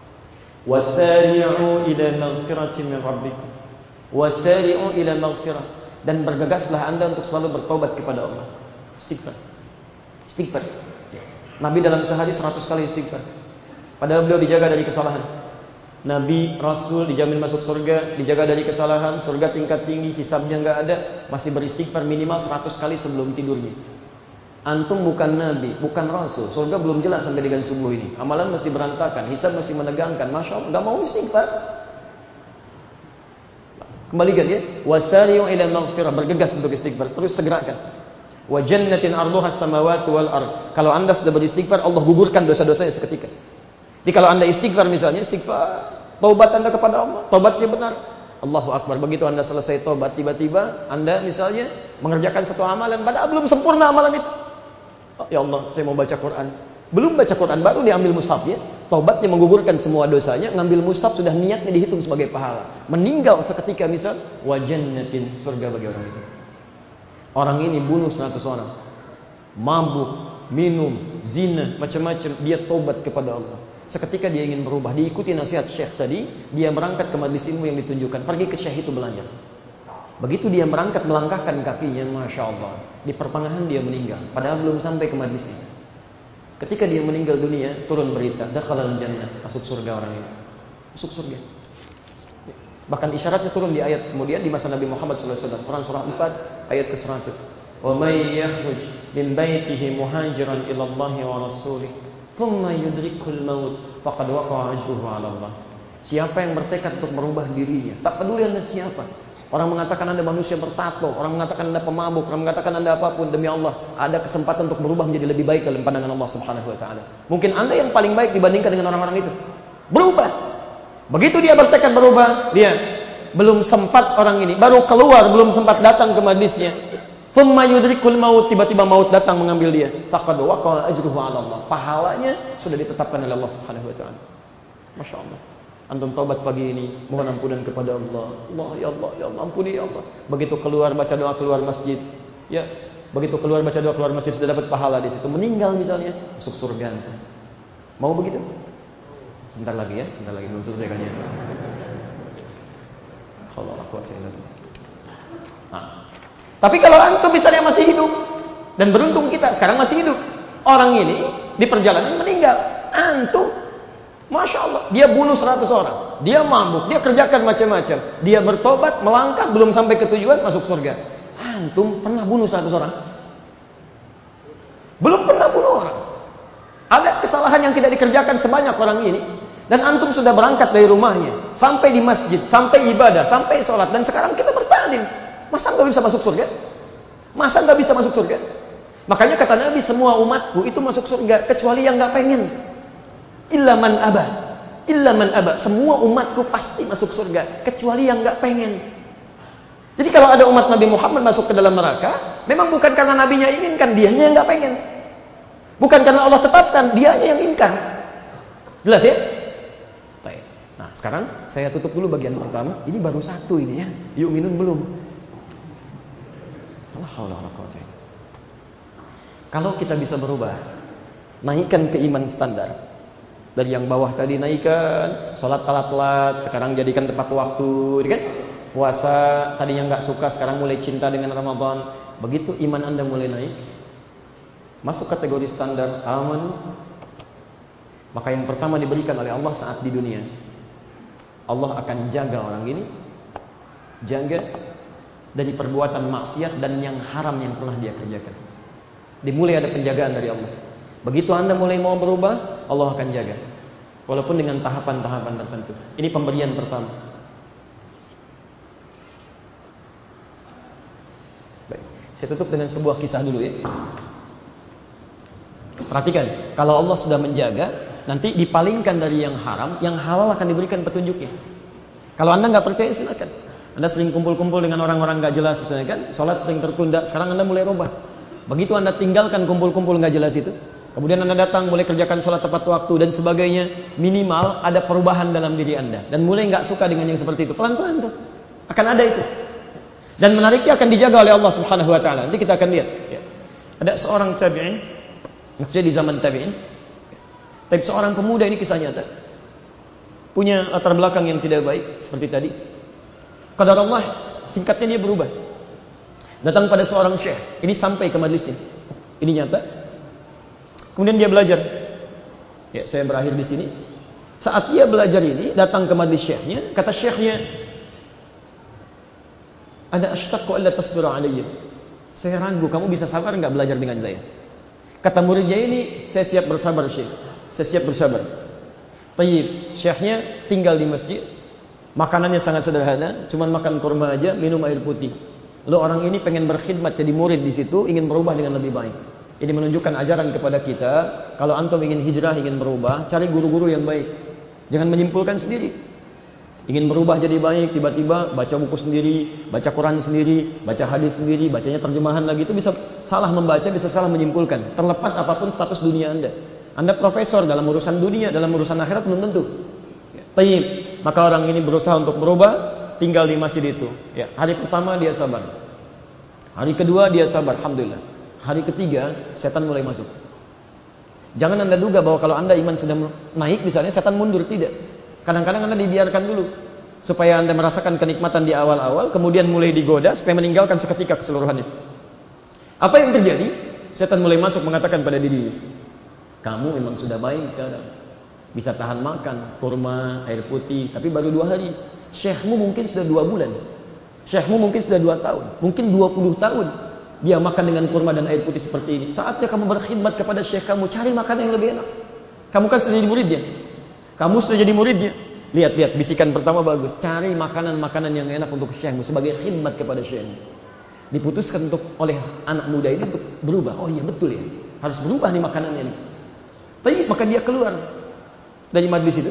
Wasari'u ila maghfiratin min rabbikum. Wasari'u ila maghfirah. Dan bergegaslah Anda untuk selalu bertobat kepada Allah. Istighfar. Istighfar. Nabi dalam sehari seratus kali istighfar. Padahal beliau dijaga dari kesalahan. Nabi, Rasul dijamin masuk surga, dijaga dari kesalahan, surga tingkat tinggi, hisabnya nggak ada, masih beristighfar minimal seratus kali sebelum tidurnya. Antum bukan Nabi, bukan Rasul, surga belum jelas sampai dengan subuh ini. Amalan masih berantakan, hisab masih menegangkan, masya Allah, nggak mau istighfar. Kembalikan ya, wasari'u ila maghfirah, bergegas untuk istighfar, terus segerakan. Wa jannatin arduha as-samawati wal ard. Kalau Anda sudah beristighfar, Allah gugurkan dosa-dosanya seketika. Jadi kalau Anda istighfar misalnya, istighfar, taubat Anda kepada Allah, taubatnya benar. Allahu Akbar. Begitu Anda selesai taubat, tiba-tiba Anda misalnya mengerjakan satu amalan, padahal belum sempurna amalan itu. Oh, ya Allah, saya mau baca Quran. Belum baca Quran, baru diambil mushaf ya. Taubatnya menggugurkan semua dosanya, ngambil mushaf sudah niatnya dihitung sebagai pahala. Meninggal seketika misal, wa jannatin, surga bagi orang itu. Orang ini bunuh seratus orang. Mabuk, minum, zina, macam-macam, dia taubat kepada Allah. Seketika dia ingin berubah, diikuti nasihat syekh tadi, dia berangkat ke majelis ilmu yang ditunjukkan, pergi ke syekh itu belajar. Begitu dia berangkat melangkahkan kakinya, masya Allah, di pertengahan dia meninggal, padahal belum sampai ke majelis itu. Ketika dia meninggal dunia, turun berita, dakhalal jannah, masuk surga orang ini, masuk surga. Bahkan isyaratnya turun di ayat kemudian di masa Nabi Muhammad sallallahu alaihi wasallam. Quran surah empat ayat ke seratus. Wa may yakhruj min baitihi muhajiran ila Allah wa rasulih thumma yudrikul maut faqad waqa'a ajruhu 'ala Allah. Siapa yang bertekad untuk merubah dirinya, tak peduli Anda siapa. Orang mengatakan Anda manusia bertato, orang mengatakan Anda pemabuk, orang mengatakan Anda apapun, demi Allah, ada kesempatan untuk berubah menjadi lebih baik dalam pandangan Allah Subhanahu wa taala. Mungkin Anda yang paling baik dibandingkan dengan orang-orang itu. Berubah. Begitu dia bertekad berubah, dia belum sempat orang ini, baru keluar, belum sempat datang ke majlisnya. Thumma yudrikul maut, tiba-tiba maut datang mengambil dia. Faqad waqa'a ajruhu 'ala Allah. Pahalanya sudah ditetapkan oleh Allah Subhanahu wa taala. Masya Allah. Antum taubat pagi ini, mohon ampunan kepada Allah. Allah ya Allah, ya Allah, ampuni ya Allah. Begitu keluar baca doa keluar masjid, ya. Begitu keluar baca doa keluar masjid sudah dapat pahala di situ. Meninggal misalnya, masuk surga. Mau begitu? Sebentar lagi ya, sebentar lagi belum selesaikannya. Allah aku Nah, tapi kalau antum misalnya masih hidup dan beruntung kita sekarang masih hidup, orang ini di perjalanan meninggal, antum Masya Allah, dia bunuh seratus orang, dia mabuk, dia kerjakan macam-macam, dia bertobat, melangkah, belum sampai ke tujuan, masuk surga. Antum pernah bunuh seratus orang? Belum pernah bunuh orang. Ada kesalahan yang tidak dikerjakan sebanyak orang ini, dan antum sudah berangkat dari rumahnya, sampai di masjid, sampai ibadah, sampai sholat, dan sekarang kita bertanding. Masa nggak bisa masuk surga? Masa nggak bisa masuk surga? Makanya kata Nabi, semua umatku itu masuk surga, kecuali yang nggak pengen. Illa man aba, illa man aba. Semua umatku pasti masuk surga, kecuali yang nggak pengen. Jadi kalau ada umat Nabi Muhammad masuk ke dalam neraka, memang bukan karena nabinya inginkan, dianya yang nggak pengen. Bukan karena Allah tetapkan, dianya yang inginkan. Jelas ya? Baik. Nah sekarang saya tutup dulu bagian pertama. Ini baru satu ini ya. Yuk minum belum? Kalau kita bisa berubah, naikkan keiman standar. Dari yang bawah tadi naikkan, sholat telat-telat, sekarang jadikan tepat waktu, kan? Puasa tadinya nggak suka, sekarang mulai cinta dengan Ramadan. Begitu iman Anda mulai naik, masuk kategori standar aman, maka yang pertama diberikan oleh Allah saat di dunia, Allah akan jaga orang ini, jaga dari perbuatan maksiat dan yang haram yang pernah dia kerjakan. Dimulai ada penjagaan dari Allah. Begitu Anda mulai mau berubah, Allah akan jaga. Walaupun dengan tahapan-tahapan tertentu. Ini pemberian pertama. Baik, saya tutup dengan sebuah kisah dulu ya. Perhatikan, kalau Allah sudah menjaga, nanti dipalingkan dari yang haram, yang halal akan diberikan petunjuknya. Kalau Anda nggak percaya silakan. Anda sering kumpul-kumpul dengan orang-orang nggak jelas misalnya kan, sholat sering tertunda, sekarang Anda mulai rubah. Begitu Anda tinggalkan kumpul-kumpul nggak jelas itu, kemudian Anda datang mulai kerjakan sholat tepat waktu dan sebagainya, minimal ada perubahan dalam diri Anda dan mulai nggak suka dengan yang seperti itu. Pelan-pelan tuh akan ada itu. Dan menariknya akan dijaga oleh Allah Subhanahu wa taala. Nanti kita akan lihat ya. Ada seorang tabi'in, maksudnya di zaman tabi'in, tapi seorang pemuda ini kisah nyata, punya latar belakang yang tidak baik seperti tadi. Qadar Allah, singkatnya dia berubah. Datang pada seorang syekh, ini sampai ke majlisnya. Ini nyata. Kemudian dia belajar. Ya, saya berakhir di sini. Saat dia belajar ini, datang ke majlis syekhnya, kata syekhnya, "Ana ashtaqu alla tasbiru alayya." Saya ragu kamu bisa sabar enggak belajar dengan saya. Kata muridnya ini, "Saya siap bersabar, Syekh. Saya siap bersabar." Tayyib, syekhnya tinggal di masjid. Makanannya sangat sederhana, cuma makan kurma aja, minum air putih. Lalu orang ini pengen berkhidmat jadi murid di situ, ingin berubah dengan lebih baik. Ini menunjukkan ajaran kepada kita, kalau antum ingin hijrah, ingin berubah, cari guru-guru yang baik. Jangan menyimpulkan sendiri. Ingin berubah jadi baik, tiba-tiba baca buku sendiri, baca Quran sendiri, baca hadis sendiri, bacanya terjemahan lagi, itu bisa salah membaca, bisa salah menyimpulkan. Terlepas apapun status dunia Anda. Anda profesor dalam urusan dunia, dalam urusan akhirat belum tentu. Tayyib, maka orang ini berusaha untuk berubah, tinggal di masjid itu. Ya, hari pertama dia sabar. Hari kedua dia sabar, alhamdulillah. Hari ketiga, setan mulai masuk. Jangan Anda duga bahwa kalau Anda iman sudah naik, misalnya setan mundur, tidak. Kadang-kadang Anda dibiarkan dulu supaya Anda merasakan kenikmatan di awal-awal, kemudian mulai digoda supaya meninggalkan seketika keseluruhannya. Apa yang terjadi? Setan mulai masuk mengatakan pada diri, kamu memang sudah baik sekarang. Bisa tahan makan, kurma, air putih, tapi baru dua hari. Syekhmu mungkin sudah dua bulan. Syekhmu mungkin sudah dua tahun. Mungkin dua puluh tahun. Dia makan dengan kurma dan air putih seperti ini. Saatnya kamu berkhidmat kepada syekh kamu. Cari makanan yang lebih enak. Kamu kan sudah jadi muridnya. Kamu sudah jadi muridnya. Lihat-lihat, bisikan pertama bagus. Cari makanan-makanan yang enak untuk syekhmu. Sebagai khidmat kepada syekhmu. Diputuskan untuk oleh anak muda ini untuk berubah. Oh iya betul ya. Harus berubah nih makanannya nih. Tapi maka dia keluar dari majlis itu.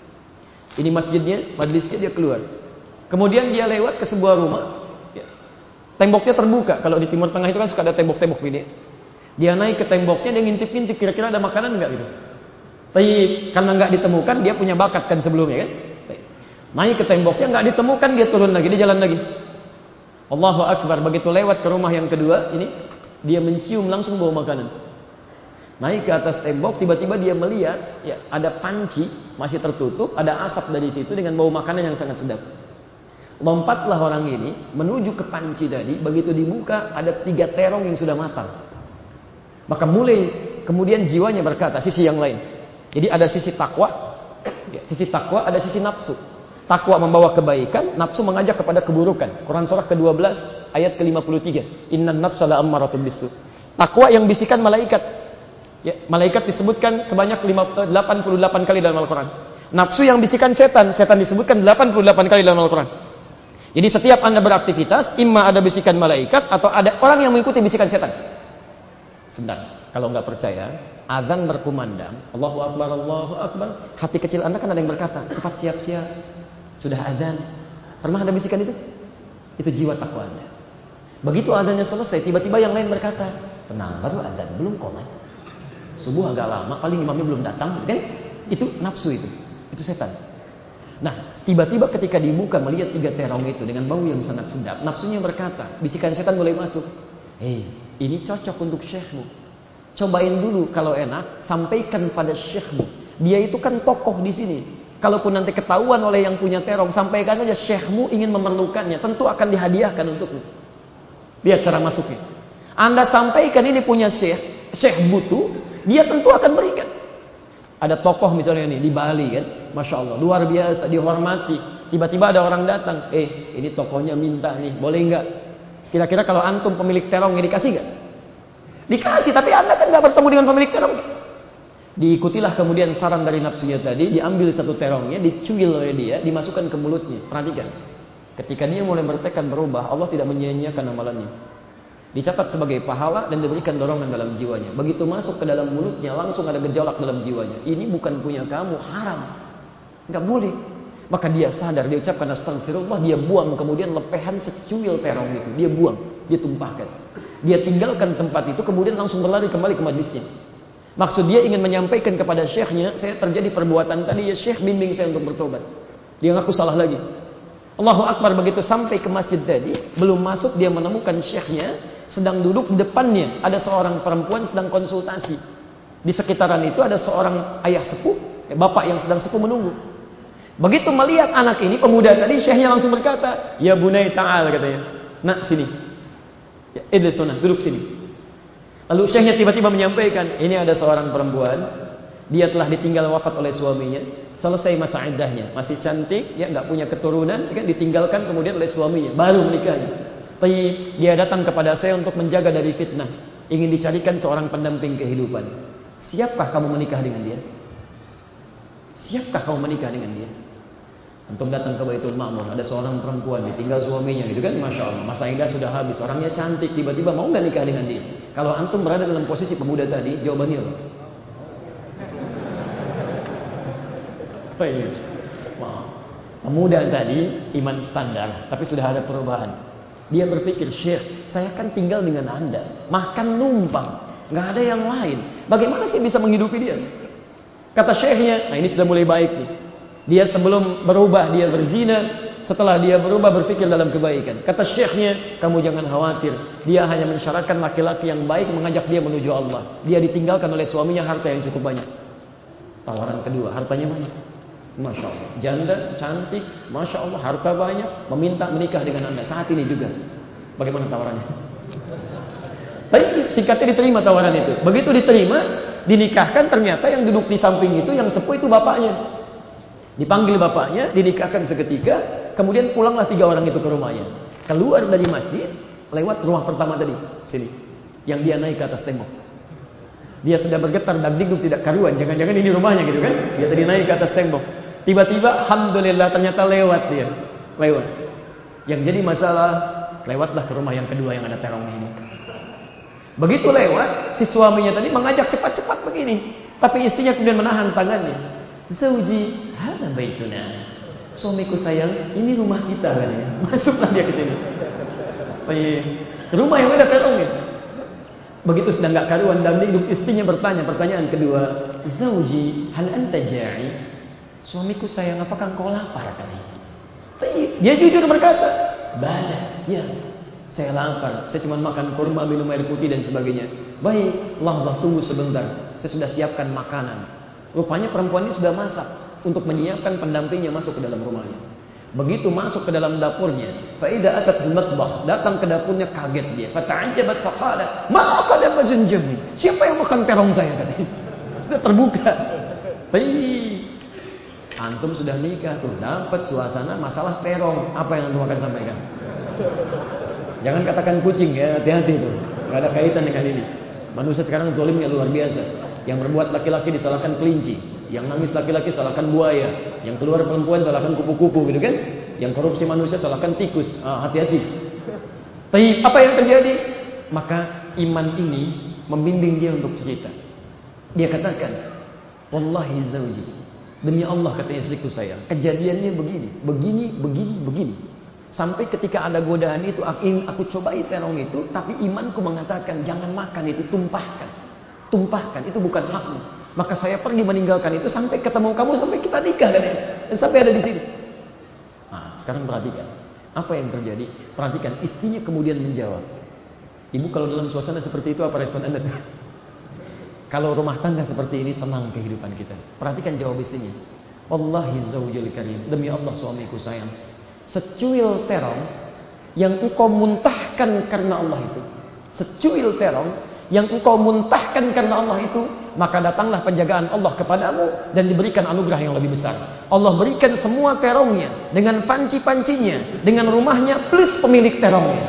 Ini masjidnya, majlisnya, dia keluar. Kemudian dia lewat ke sebuah rumah. Ya. Temboknya terbuka. Kalau di Timur Tengah itu kan suka ada tembok-tembok gini. Dia naik ke temboknya, dia ngintip-ngintip kira-kira ada makanan enggak gitu. Tapi karena enggak ditemukan, dia punya bakat kan sebelumnya kan. Naik ke temboknya enggak ditemukan, dia turun lagi, dia jalan lagi. Allahu Akbar. Begitu lewat ke rumah yang kedua, ini dia mencium langsung bau makanan. Naik ke atas tembok, tiba-tiba dia melihat ya, ada panci masih tertutup, ada asap dari situ dengan bau makanan yang sangat sedap. Lompatlah orang ini menuju ke panci tadi. Begitu dibuka, ada tiga terong yang sudah matang. Maka mulai kemudian jiwanya berkata, sisi yang lain. Jadi ada sisi takwa, ya, sisi takwa, ada sisi nafsu. Takwa membawa kebaikan, nafsu mengajak kepada keburukan. Quran surah kedua belas ayat ke lima puluh tiga. Innan nafsa la'ammaratun bisu. Takwa yang bisikan malaikat. Ya, malaikat disebutkan sebanyak delapan puluh delapan kali dalam Al-Quran. Nafsu yang bisikan setan, setan disebutkan delapan puluh delapan kali dalam Al-Quran. Jadi setiap Anda beraktivitas, imma ada bisikan malaikat atau ada orang yang mengikuti bisikan setan. Sedang, kalau nggak percaya, azan berkumandang, Allahu Akbar, Allahu Akbar. Hati kecil Anda kan ada yang berkata, cepat siap-siap, sudah azan. Pernah ada bisikan itu? Itu jiwa takwa Anda. Begitu azannya selesai, tiba-tiba yang lain berkata, tenang, baru azan, belum qomat. Subuh agak lama, paling imamnya belum datang, kan? Itu nafsu itu, itu setan. Nah, tiba-tiba ketika dibuka melihat tiga terong itu dengan bau yang sangat sedap, nafsunya berkata, bisikan setan mulai masuk. Hei, ini cocok untuk syekhmu. Cobain dulu kalau enak, sampaikan pada syekhmu. Dia itu kan tokoh di sini. Kalaupun nanti ketahuan oleh yang punya terong, sampaikan aja syekhmu ingin memerlukannya, tentu akan dihadiahkan untukmu. Lihat cara masuknya. Anda sampaikan ini punya syekh, syekh butuh. Dia tentu akan berikan. Ada tokoh misalnya nih di Bali kan, masya Allah luar biasa dihormati. Tiba-tiba ada orang datang, eh ini tokohnya minta nih, boleh nggak? Kira-kira kalau antum pemilik terong ini dikasih nggak? Dikasih, tapi anda kan nggak bertemu dengan pemilik terong. Diikutilah kemudian saran dari nafsunya tadi, diambil satu terongnya, dicuil oleh dia, dimasukkan ke mulutnya. Perhatikan, ketika dia mulai bertekad berubah, Allah tidak menyia-nyiakan amalannya. Dicatat sebagai pahala dan diberikan dorongan dalam jiwanya. Begitu masuk ke dalam mulutnya, langsung ada gejolak dalam jiwanya. Ini bukan punya kamu, haram, nggak boleh. Maka dia sadar, dia ucapkan astagfirullah, dia buang kemudian lepehan secuil terong itu, dia buang, dia tumpahkan. Dia tinggalkan tempat itu, kemudian langsung berlari kembali ke majlisnya. Maksud dia ingin menyampaikan kepada syekhnya, saya terjadi perbuatan tadi, ya syekh bimbing saya untuk bertobat. Dia ngaku salah lagi. Allahu Akbar. Begitu sampai ke masjid tadi, belum masuk dia menemukan syekhnya sedang duduk di depannya, ada seorang perempuan sedang konsultasi. Di sekitaran itu ada seorang ayah sepuh, bapak yang sedang sepuh menunggu. Begitu melihat anak ini, pemuda tadi, syekhnya langsung berkata, ya bunai ta'al, katanya, nak sini, ya idh sunnah, duduk sini. Lalu syekhnya tiba-tiba menyampaikan, ini ada seorang perempuan, dia telah ditinggal wafat oleh suaminya, selesai masa iddahnya, masih cantik, ya nggak punya keturunan, kan ditinggalkan kemudian oleh suaminya, baru menikahnya. Tapi dia datang kepada saya untuk menjaga dari fitnah, ingin dicarikan seorang pendamping kehidupan. Siapkah kamu menikah dengan dia? Siapkah kamu menikah dengan dia? Antum datang ke Baitul Ma'mur, ada seorang perempuan ditinggal suaminya, gitu kan, masya Allah, masa iddah sudah habis, orangnya cantik, tiba-tiba mau nggak nikah dengan dia? Kalau antum berada dalam posisi pemuda tadi, jawabannya apa? Baik, maaf. Pemuda tadi iman standar, tapi sudah ada perubahan. Dia berpikir, syekh, saya kan tinggal dengan anda, makan numpang, nggak ada yang lain. Bagaimana sih bisa menghidupi dia? Kata syekhnya, nah ini sudah mulai baik nih. Dia sebelum berubah, dia berzina. Setelah dia berubah, berpikir dalam kebaikan. Kata syekhnya, kamu jangan khawatir. Dia hanya mensyaratkan laki-laki yang baik, mengajak dia menuju Allah. Dia ditinggalkan oleh suaminya harta yang cukup banyak. Tawaran kedua, hartanya banyak. Masya Allah, janda, cantik, Masya Allah, harta banyak, meminta menikah dengan anda saat ini juga. Bagaimana tawarannya? Tapi singkatnya diterima tawaran itu. Begitu diterima, dinikahkan, ternyata yang duduk di samping itu, yang sepuh itu bapaknya. Dipanggil bapaknya, dinikahkan seketika, kemudian pulanglah tiga orang itu ke rumahnya. Keluar dari masjid, lewat rumah pertama tadi, sini, yang dia naik ke atas tembok. Dia sudah bergetar, dagdikduk tidak karuan, jangan-jangan ini rumahnya gitu kan? Dia tadi naik ke atas tembok. Tiba-tiba, alhamdulillah ternyata lewat dia, lewat. Yang jadi masalah, lewatlah ke rumah yang kedua yang ada terong ini. Begitu lewat, si suaminya tadi mengajak cepat-cepat begini, tapi istrinya kemudian menahan tangannya. Zauji, hadza baituna. Suamiku sayang, ini rumah kita kan ya. Masuklah dia ke sini. Ke rumah yang ada terongnya. Begitu sudah enggak karuan, dan istrinya bertanya pertanyaan kedua, Zauji, hal anta ja'i? Suamiku sayang, apakah engkau lapar kali? Dia jujur berkata, bala, ya. Saya lapar, saya cuma makan kurma, minum air putih dan sebagainya. Baik, Allah, Allah tunggu sebentar. Saya sudah siapkan makanan. Rupanya perempuan ini sudah masak untuk menyiapkan pendampingnya masuk ke dalam rumahnya. Begitu masuk ke dalam dapurnya, faida atat al-matbakh, datang ke dapurnya kaget dia. Fata'ajabat faqalat, "Ma qadama zanjabi?" Siapa yang makan terong saya tadi? Sudah terbuka. Tapi antum sudah nikah tuh, dapat suasana masalah terong. Apa yang antum akan sampaikan? Jangan katakan kucing ya, hati-hati itu. Enggak ada kaitan dengan ini. Manusia sekarang zalimnya luar biasa. Yang berbuat laki-laki disalahkan kelinci, yang nangis laki-laki salahkan buaya, yang keluar perempuan salahkan kupu-kupu gitu kan? Yang korupsi manusia salahkan tikus. Ah, hati-hati. Tapi apa yang terjadi? Maka iman ini membimbing dia untuk cerita. Dia katakan, "Wallahi zauji, demi Allah katanya istriku sayang, kejadiannya begini, begini, begini, begini. Sampai ketika ada godaan itu, ingin aku cobai terong itu, tapi imanku mengatakan jangan makan itu, tumpahkan. Tumpahkan, itu bukan hakmu. Maka saya pergi meninggalkan itu sampai ketemu kamu, sampai kita nikah kan ya? Dan sampai ada di sini." Nah, sekarang perhatikan apa yang terjadi. Perhatikan, istrinya kemudian menjawab. Ibu, kalau dalam suasana seperti itu apa respon Anda? Kalau rumah tangga seperti ini, tenang kehidupan kita. Perhatikan jawab istrinya. Wallahi zaujil karim, demi Allah suamiku sayang, secuil terong yang engkau muntahkan karena Allah itu, secuil terong yang engkau muntahkan karena Allah itu, maka datanglah penjagaan Allah kepadamu dan diberikan anugerah yang lebih besar. Allah berikan semua terongnya dengan panci-pancinya, dengan rumahnya plus pemilik terongnya.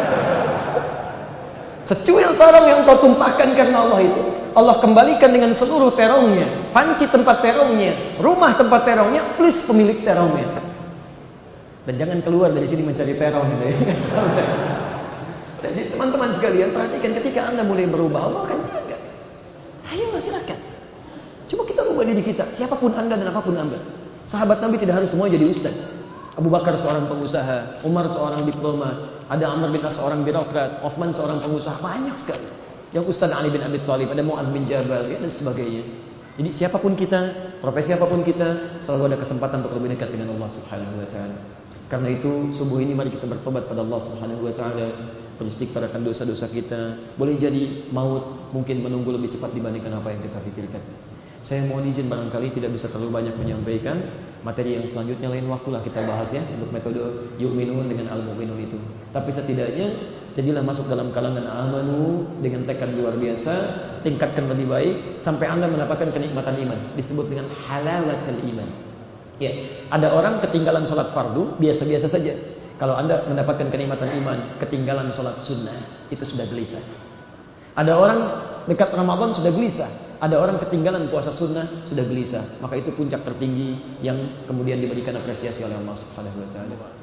Secuil terong yang engkau tumpahkan karena Allah itu, Allah kembalikan dengan seluruh terongnya, panci tempat terongnya, rumah tempat terongnya plus pemilik terongnya. Dan jangan keluar dari sini mencari terong gitu ya. Jadi teman-teman sekalian, perhatikan ketika Anda mulai berubah, Allah akan jaga. Ayo silakan. Coba kita ubah diri kita, siapapun Anda dan apapun Anda. Sahabat Nabi tidak harus semua jadi ustaz. Abu Bakar seorang pengusaha, Umar seorang diplomat, ada Amr bin As seorang birokrat, Utsman seorang pengusaha, banyak sekali. Yang Ustaz Ali bin Abi Thalib, ada Mu'adz bin Jabal ya, dan sebagainya. Jadi siapapun kita, profesi apapun kita, selalu ada kesempatan untuk lebih dekat dengan Allah Subhanahu wa taala. Karena itu subuh ini mari kita bertobat pada Allah Subhanahu wa taala, beristighfarkan dosa-dosa kita. Boleh jadi maut mungkin menunggu lebih cepat dibandingkan apa yang kita pikirkan. Saya mohon izin barangkali tidak bisa terlalu banyak menyampaikan. Materi yang selanjutnya lain waktulah kita bahas ya, untuk metode yu'minun dengan al-mu'minun itu. Tapi setidaknya jadilah masuk dalam kalangan amanu dengan tekad luar biasa, tingkatkan lebih baik sampai Anda mendapatkan kenikmatan iman. Disebut dengan halawatul iman. Ya, ada orang ketinggalan sholat fardu biasa-biasa saja. Kalau Anda mendapatkan kenikmatan iman, ketinggalan sholat sunnah, itu sudah gelisah. Ada orang dekat Ramadan sudah gelisah. Ada orang ketinggalan puasa sunnah sudah gelisah. Maka itu puncak tertinggi yang kemudian diberikan apresiasi oleh Allah Subhanahu wa taala.